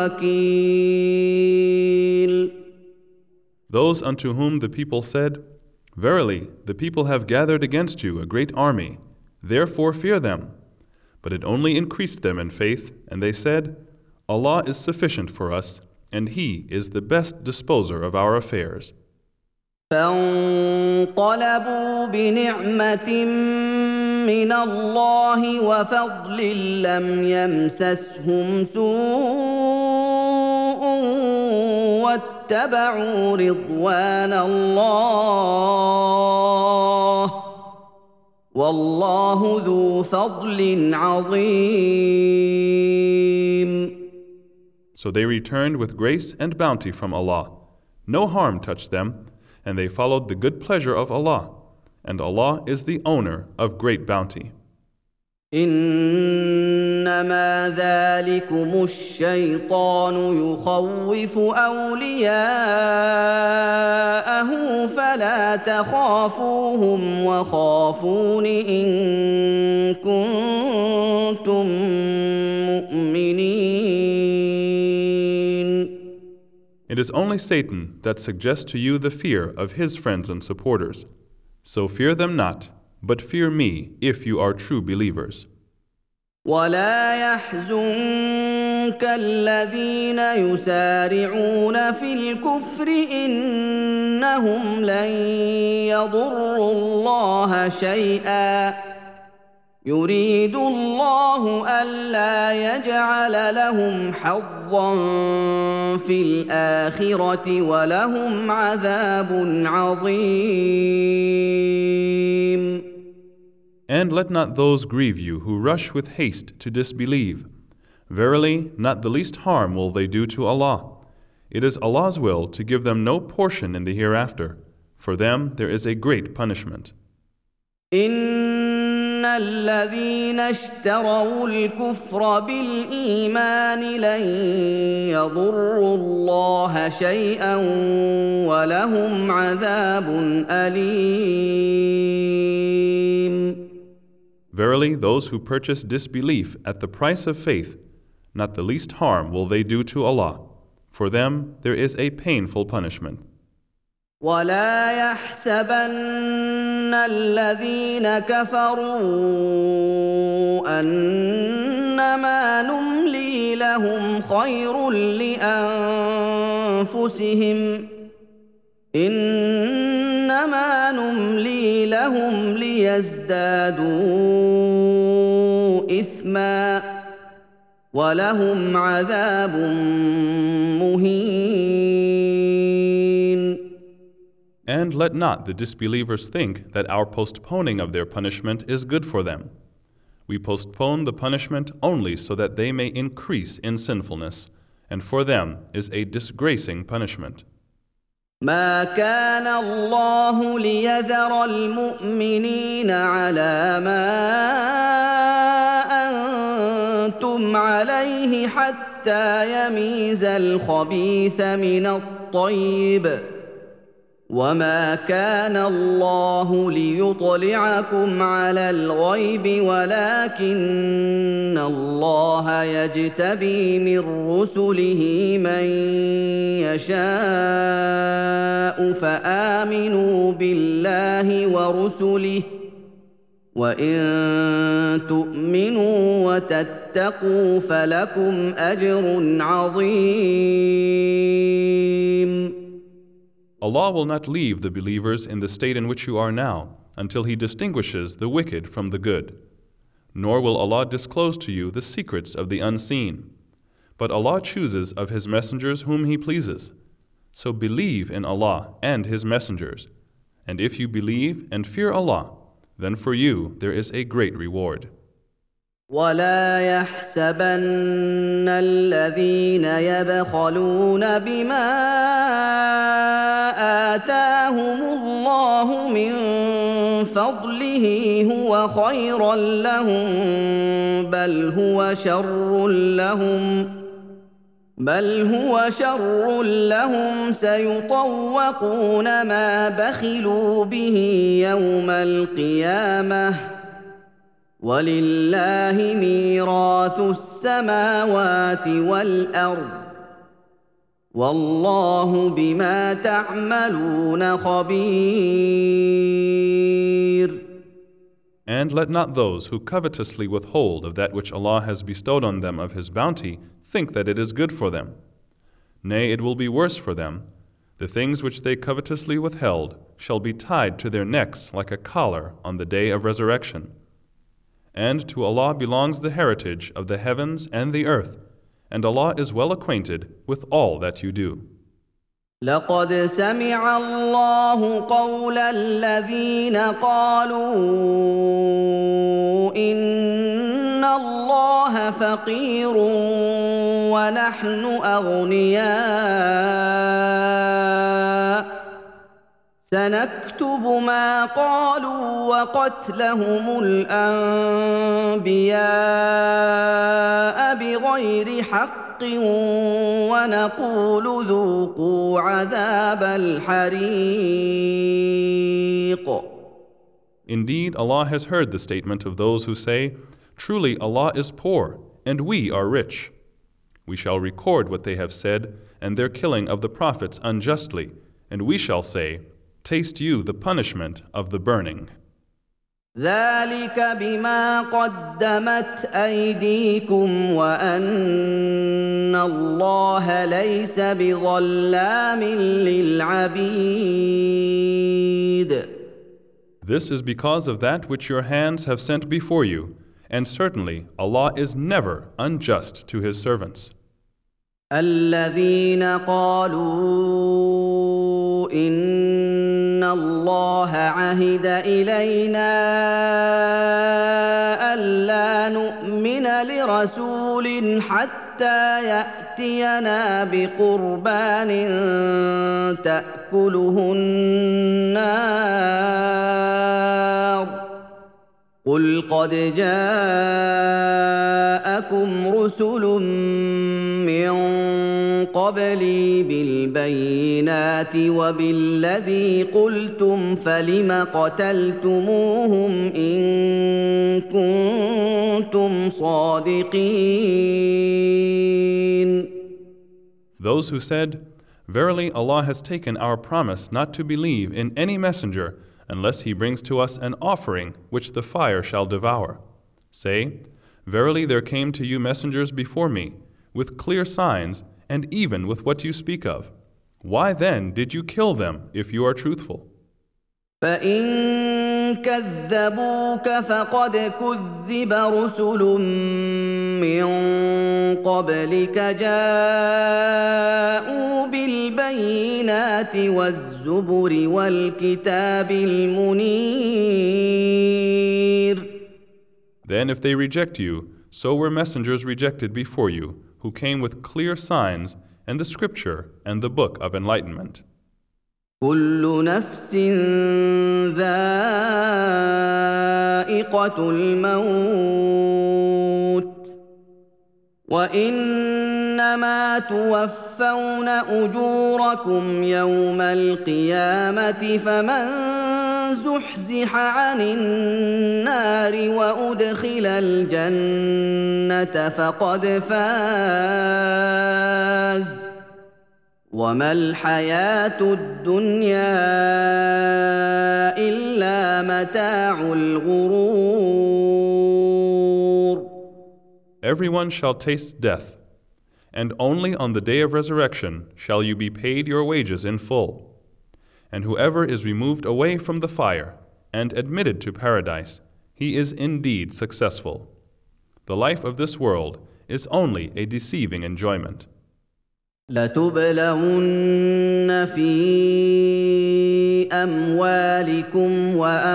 الوكيل. Those unto whom the people said, Verily, the people have gathered against you a great army, therefore fear them. But it only increased them in faith, and they said, Allah is sufficient for us, and He is the best disposer of our affairs. فانقلبوا بنعمة من الله وفضل لم يمسسهم سوء واتبعوا رضوان الله والله ذو فضل عظيم. So they returned with grace and bounty from Allah. No harm touched them, and they followed the good pleasure of Allah, and Allah is the owner of great bounty. إنما ذلكم الشيطان يخوف أولياءه فلا تخافوهم وخافون إن كنتم مؤمنين. It is only Satan that suggests to you the fear of his friends and supporters. So fear them not, but fear me if you are true believers. ولا يحزنك الذين يسارعون في الكفر إنهم لن يضروا الله شيئا يريد الله ألا يجعل لهم حظا في الآخرة ولهم عذاب عظيم. And let not those grieve you who rush with haste to disbelieve. Verily, not the least harm will they do to Allah. It is Allah's will to give them no portion in the hereafter. For them there is a great punishment. إن الذين اشتروا الكفر بالإيمان لن يضروا الله شيئا ولهم عذاب أليم. Verily, those who purchase disbelief at the price of faith, not the least harm will they do to Allah. For them there is a painful punishment. ولا يحسبن الذين كفروا أنما نملي لهم خير لأنفسهم إنما نملي لهم ليزدادوا إثما ولهم عذاب مهين. And let not the disbelievers think that our postponing of their punishment is good for them. We postpone the punishment only so that they may increase in sinfulness, and for them is a disgracing punishment. ما كان الله ليذر المؤمنين على ما أنتم عليه حتى يميز الخبيث من الطيب وما كان الله ليطلعكم على الغيب ولكن الله يجتبي من رسله من يشاء فآمنوا بالله ورسله وإن تؤمنوا وتتقوا فلكم أجر عظيم. Allah will not leave the believers in the state in which you are now until He distinguishes the wicked from the good. Nor will Allah disclose to you the secrets of the unseen. But Allah chooses of His messengers whom He pleases. So believe in Allah and His messengers. And if you believe and fear Allah, then for you there is a great reward. ولا يحسبن الذين يبخلون بما آتاهم الله من فضله هو خيرا لهم بل هو شر لهم سيطوقون ما بخلوا به يوم القيامة ولله ميراث السماوات والأرض والله بما تعملون خبير. And let not those who covetously withhold of that which Allah has bestowed on them of His bounty think that it is good for them. Nay, it will be worse for them. The things which they covetously withheld shall be tied to their necks like a collar on the day of resurrection. And to Allah belongs the heritage of the heavens and the earth, and Allah is well acquainted with all that you do. لقد سمع الله قول الذين قالوا إن الله فقير ونحن أغنياء سنكتب ما قالوا وقتلهم الأنبياء بغير حق ونقول ذوقوا عذاب الحريق. Indeed, Allah has heard the statement of those who say, "Truly Allah is poor, and we are rich." We shall record what they have said, and their killing of the prophets unjustly, and we shall say, "Taste you the punishment of the burning." ذلك بما قدمت أيديكم وأن الله ليس بظلام للعبيد. This is because of that which your hands have sent before you, and certainly Allah is never unjust to His servants. الذين قالوا إن الله عهد إلينا ألا نؤمن لرسول حتى يأتينا بقربان تأكله النار قل قد جاءكم رسل من قبلي بالبينات وبالذي قلتم فلم قتلتموهم إن كنتم صادقين. Those who said, "Verily Allah has taken our promise not to believe in any messenger unless he brings to us an offering which the fire shall devour." Say, "Verily there came to you messengers before me, with clear signs, and even with what you speak of. Why then did you kill them if you are truthful?" فإن كذبوك فقد كذب رسل من قبلك جاءوا بالبينات والزبر والكتاب المنير. Then if they reject you, so were messengers rejected before you, who came with clear signs and the scripture and the book of enlightenment. كل نفس ذائقة الموت وإنما توفون أجوركم يوم القيامة فمن زحزح عن النار وأدخل الجنة فقد فاز وما الحياة الدنيا إلا متاع الغرور. Everyone shall taste death, and only on the day of resurrection shall you be paid your wages in full. And whoever is removed away from the fire and admitted to paradise, he is indeed successful. The life of this world is only a deceiving enjoyment. لتبلون في أموالكم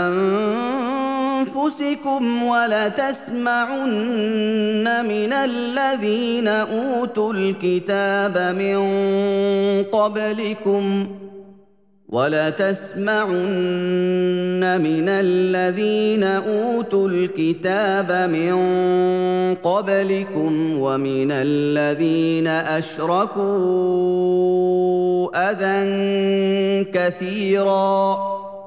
وأنفسكم ولتسمعن من الذين أوتوا الكتاب من قبلكم ومن الذين أشركوا أذى كثيرا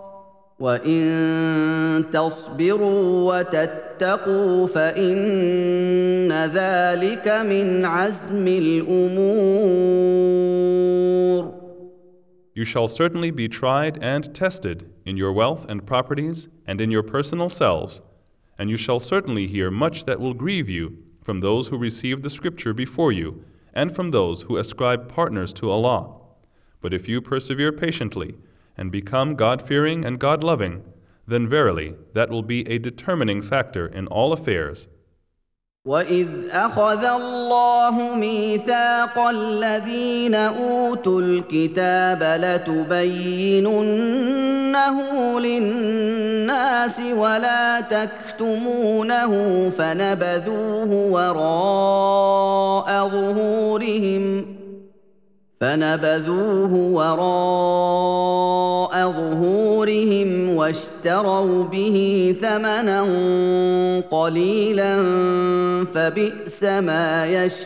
وإن تصبروا وتتقوا فإن ذلك من عزم الأمور. You shall certainly be tried and tested in your wealth and properties and in your personal selves, and you shall certainly hear much that will grieve you from those who received the scripture before you and from those who ascribe partners to Allah. But if you persevere patiently and become God-fearing and God-loving, then verily that will be a determining factor in all affairs. وَإِذْ أَخَذَ اللَّهُ مِيثَاقَ الَّذِينَ أُوتُوا الْكِتَابَ لَتُبَيِّنُنَّهُ لِلنَّاسِ وَلَا تَكْتُمُونَهُ فَنَبَذُوهُ وَرَاءَ ظُهُورِهِمْ وَاشْتَرَوْا بِهِ ثَمَنًا قَلِيلًا فَبِئْسَ مَا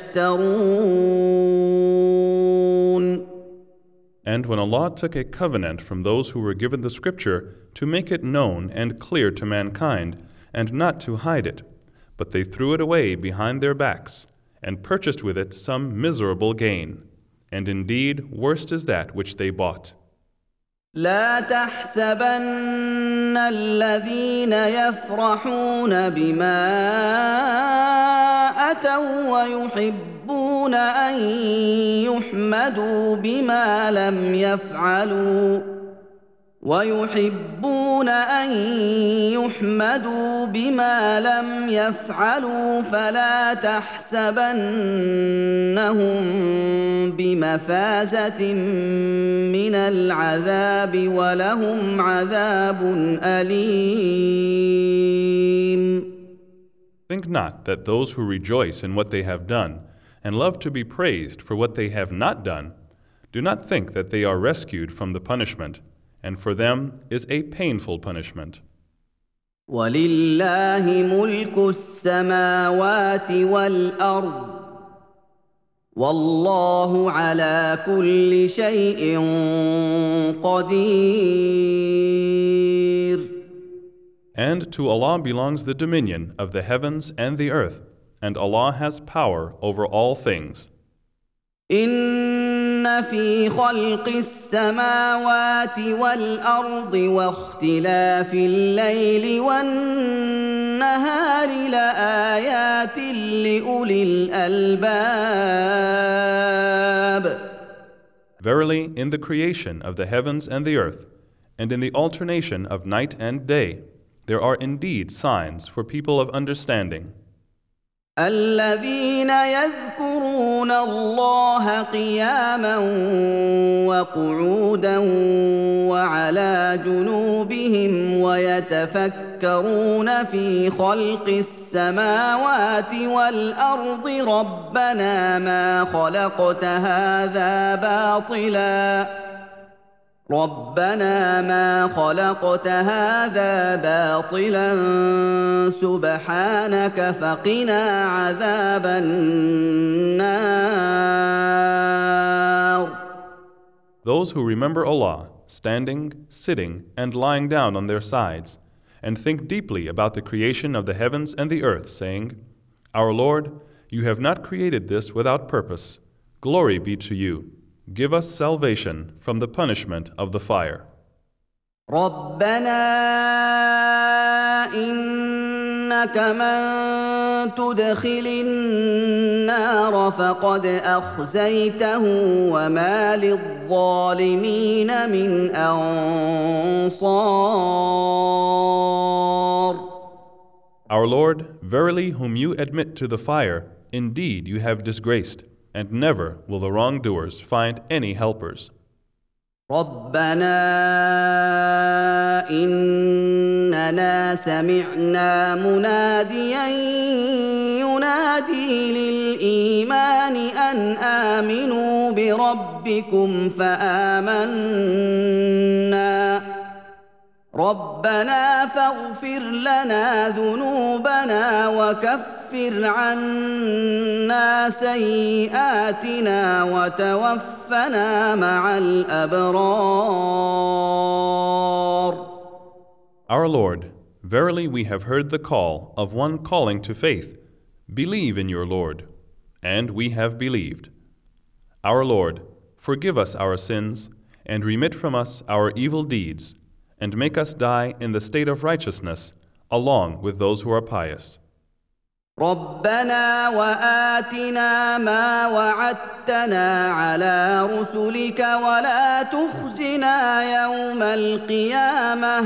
يَشْتَرُونَ. And when Allah took a covenant from those who were given the scripture to make it known and clear to mankind and not to hide it, but they threw it away behind their backs and purchased with it some miserable gain. And indeed, worst is that which they bought. لا تحسبن الذين يفرحون بما أتوا ويحبون أن يحمدوا بما لم يفعلوا فلا تحسبنهم بمفازة من العذاب ولهم عذاب أليم. Think not that those who rejoice in what they have done and love to be praised for what they have not done, do not think that they are rescued from the punishment, and for them is a painful punishment. وَلِلَّهِ مُلْكُ السَّمَاوَاتِ وَالْأَرْضِ وَاللَّهُ عَلَى كُلِّ شَيْءٍ قَدِيرٌ. And to Allah belongs the dominion of the heavens and the earth, and Allah has power over all things. إن في خلق السماوات والأرض واختلاف الليل والنهار لآيات لأولي الألباب. Verily, in the creation of the heavens and the earth, and in the alternation of night and day, there are indeed signs for people of understanding. الذين يذكرون الله قياما وقعودا وعلى جنوبهم ويتفكرون في خلق السماوات والأرض ربنا ما خلقت هذا باطلا ربنا ما خلقت هذا باطلا سبحانك فقنا عذاب النار. Those who remember Allah, standing, sitting, and lying down on their sides, and think deeply about the creation of the heavens and the earth, saying, Our Lord, you have not created this without purpose. Glory be to you. Give us salvation from the punishment of the fire. ربنا إنك من تدخل النار فقد أخزيته وما للظالمين من أنصار. Our Lord, verily whom you admit to the fire, indeed you have disgraced, and never will the wrongdoers find any helpers. ربنا إننا سمعنا مناديا ينادي للإيمان أن آمنوا بربكم فآمنا ربنا فاغفر لنا ذنوبنا وكفر عنا سيئاتنا وتوفنا مع الأبرار. Our Lord, verily we have heard the call of one calling to faith. Believe in your Lord. And we have believed. Our Lord, forgive us our sins, and remit from us our evil deeds, and make us die in the state of righteousness, along with those who are pious. ربنا وآتنا ما وعدتنا على رسلك ولا تخزنا يوم القيامة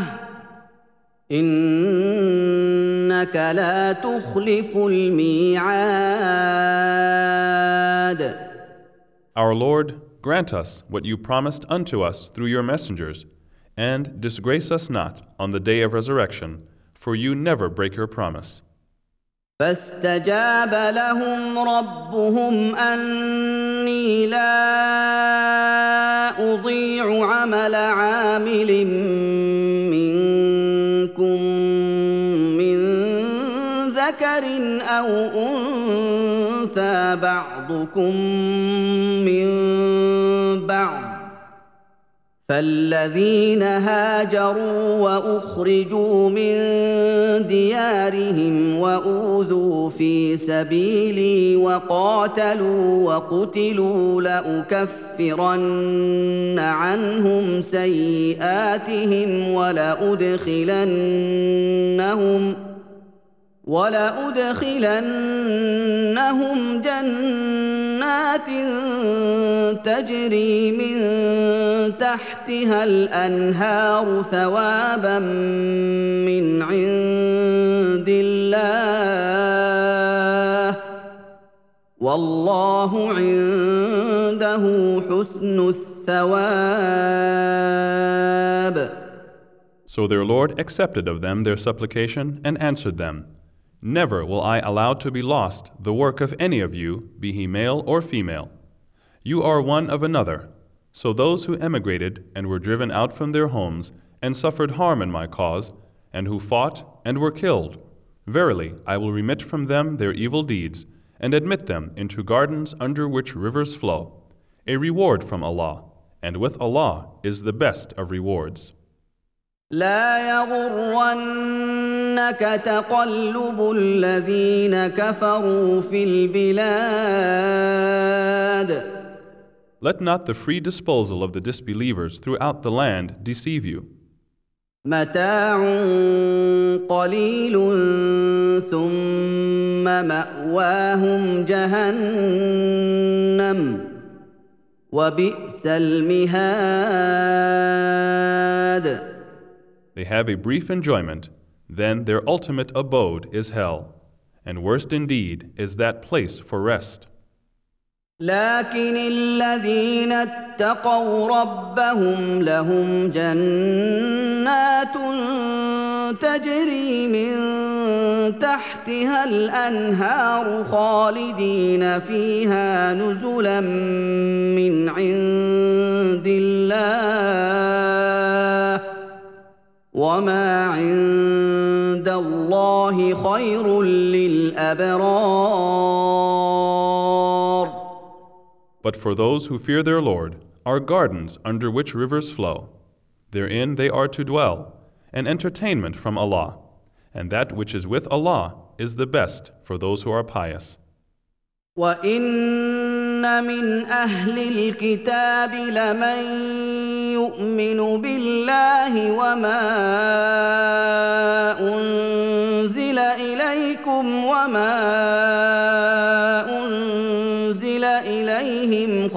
إنك لا تخلف الميعاد. Our Lord, grant us what you promised unto us through your messengers, and disgrace us not on the day of resurrection, for you never break your promise. فاستجاب لهم ربهم أني لا أضيع عمل عامل منكم من ذكر أو أنثى بعضكم من بعض فالذين هاجروا وأخرجوا من ديارهم وأوذوا في سبيلي وقاتلوا وقتلوا لأكفرن عنهم سيئاتهم ولأدخلنهم جنات تجري من تحتها الأنهار ثوابا من عند الله والله عنده حسن الثواب. So their Lord accepted of them their supplication and answered them, Never will I allow to be lost the work of any of you, be he male or female. You are one of another. So those who emigrated and were driven out from their homes and suffered harm in my cause, and who fought and were killed, verily I will remit from them their evil deeds and admit them into gardens under which rivers flow, a reward from Allah, and with Allah is the best of rewards. لا يغرنك تقلب الذين كفروا في البلاد. Let not the free disposal of the disbelievers throughout the land deceive you. متاع قليل ثم مأواهم جهنم وبئس المهاد. They have a brief enjoyment, then their ultimate abode is hell, and worst indeed is that place for rest. لكن الذين اتقوا ربهم لهم جنات تجري من تحتها الأنهار خالدين فيها نزلا من عند الله وما عند الله خير للأبرار. But for those who fear their Lord are gardens under which rivers flow. Therein they are to dwell, an entertainment from Allah, and that which is with Allah is the best for those who are pious. وَإِنَّ مِنْ أَهْلِ الْكِتَابِ لَمَن يُؤْمِنُ بِاللَّهِ وَمَا أُنزِلَ إِلَيْكُمْ وَمَا أُنزِلَ إِلَيْهِمْ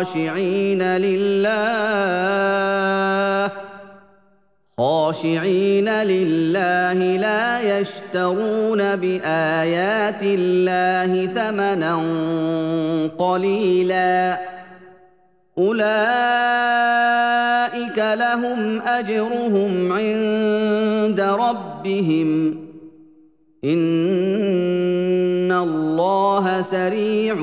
خاشعين لله لا يشترون بآيات الله ثمنا قليلا أولئك لهم أجرهم عند ربهم إن الله سريع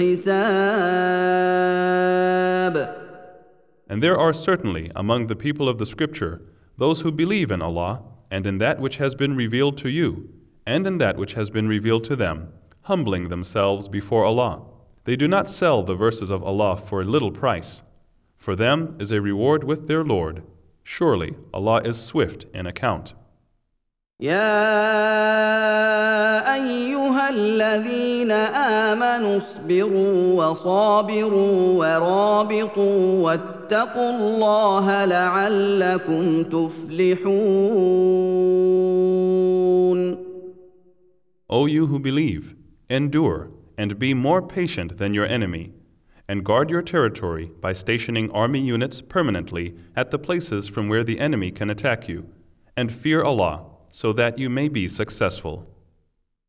الحساب. And there are certainly among the people of the Scripture those who believe in Allah and in that which has been revealed to you and in that which has been revealed to them, humbling themselves before Allah. They do not sell the verses of Allah for a little price. For them is a reward with their Lord. Surely Allah is swift in account. يا أيها الذين آمنوا اصبروا وصابروا ورابطوا واتقوا الله لعلكم تفلحون. O you who believe, endure and be more patient than your enemy, and guard your territory by stationing army units permanently at the places from where the enemy can attack you, and fear Allah, so that you may be successful.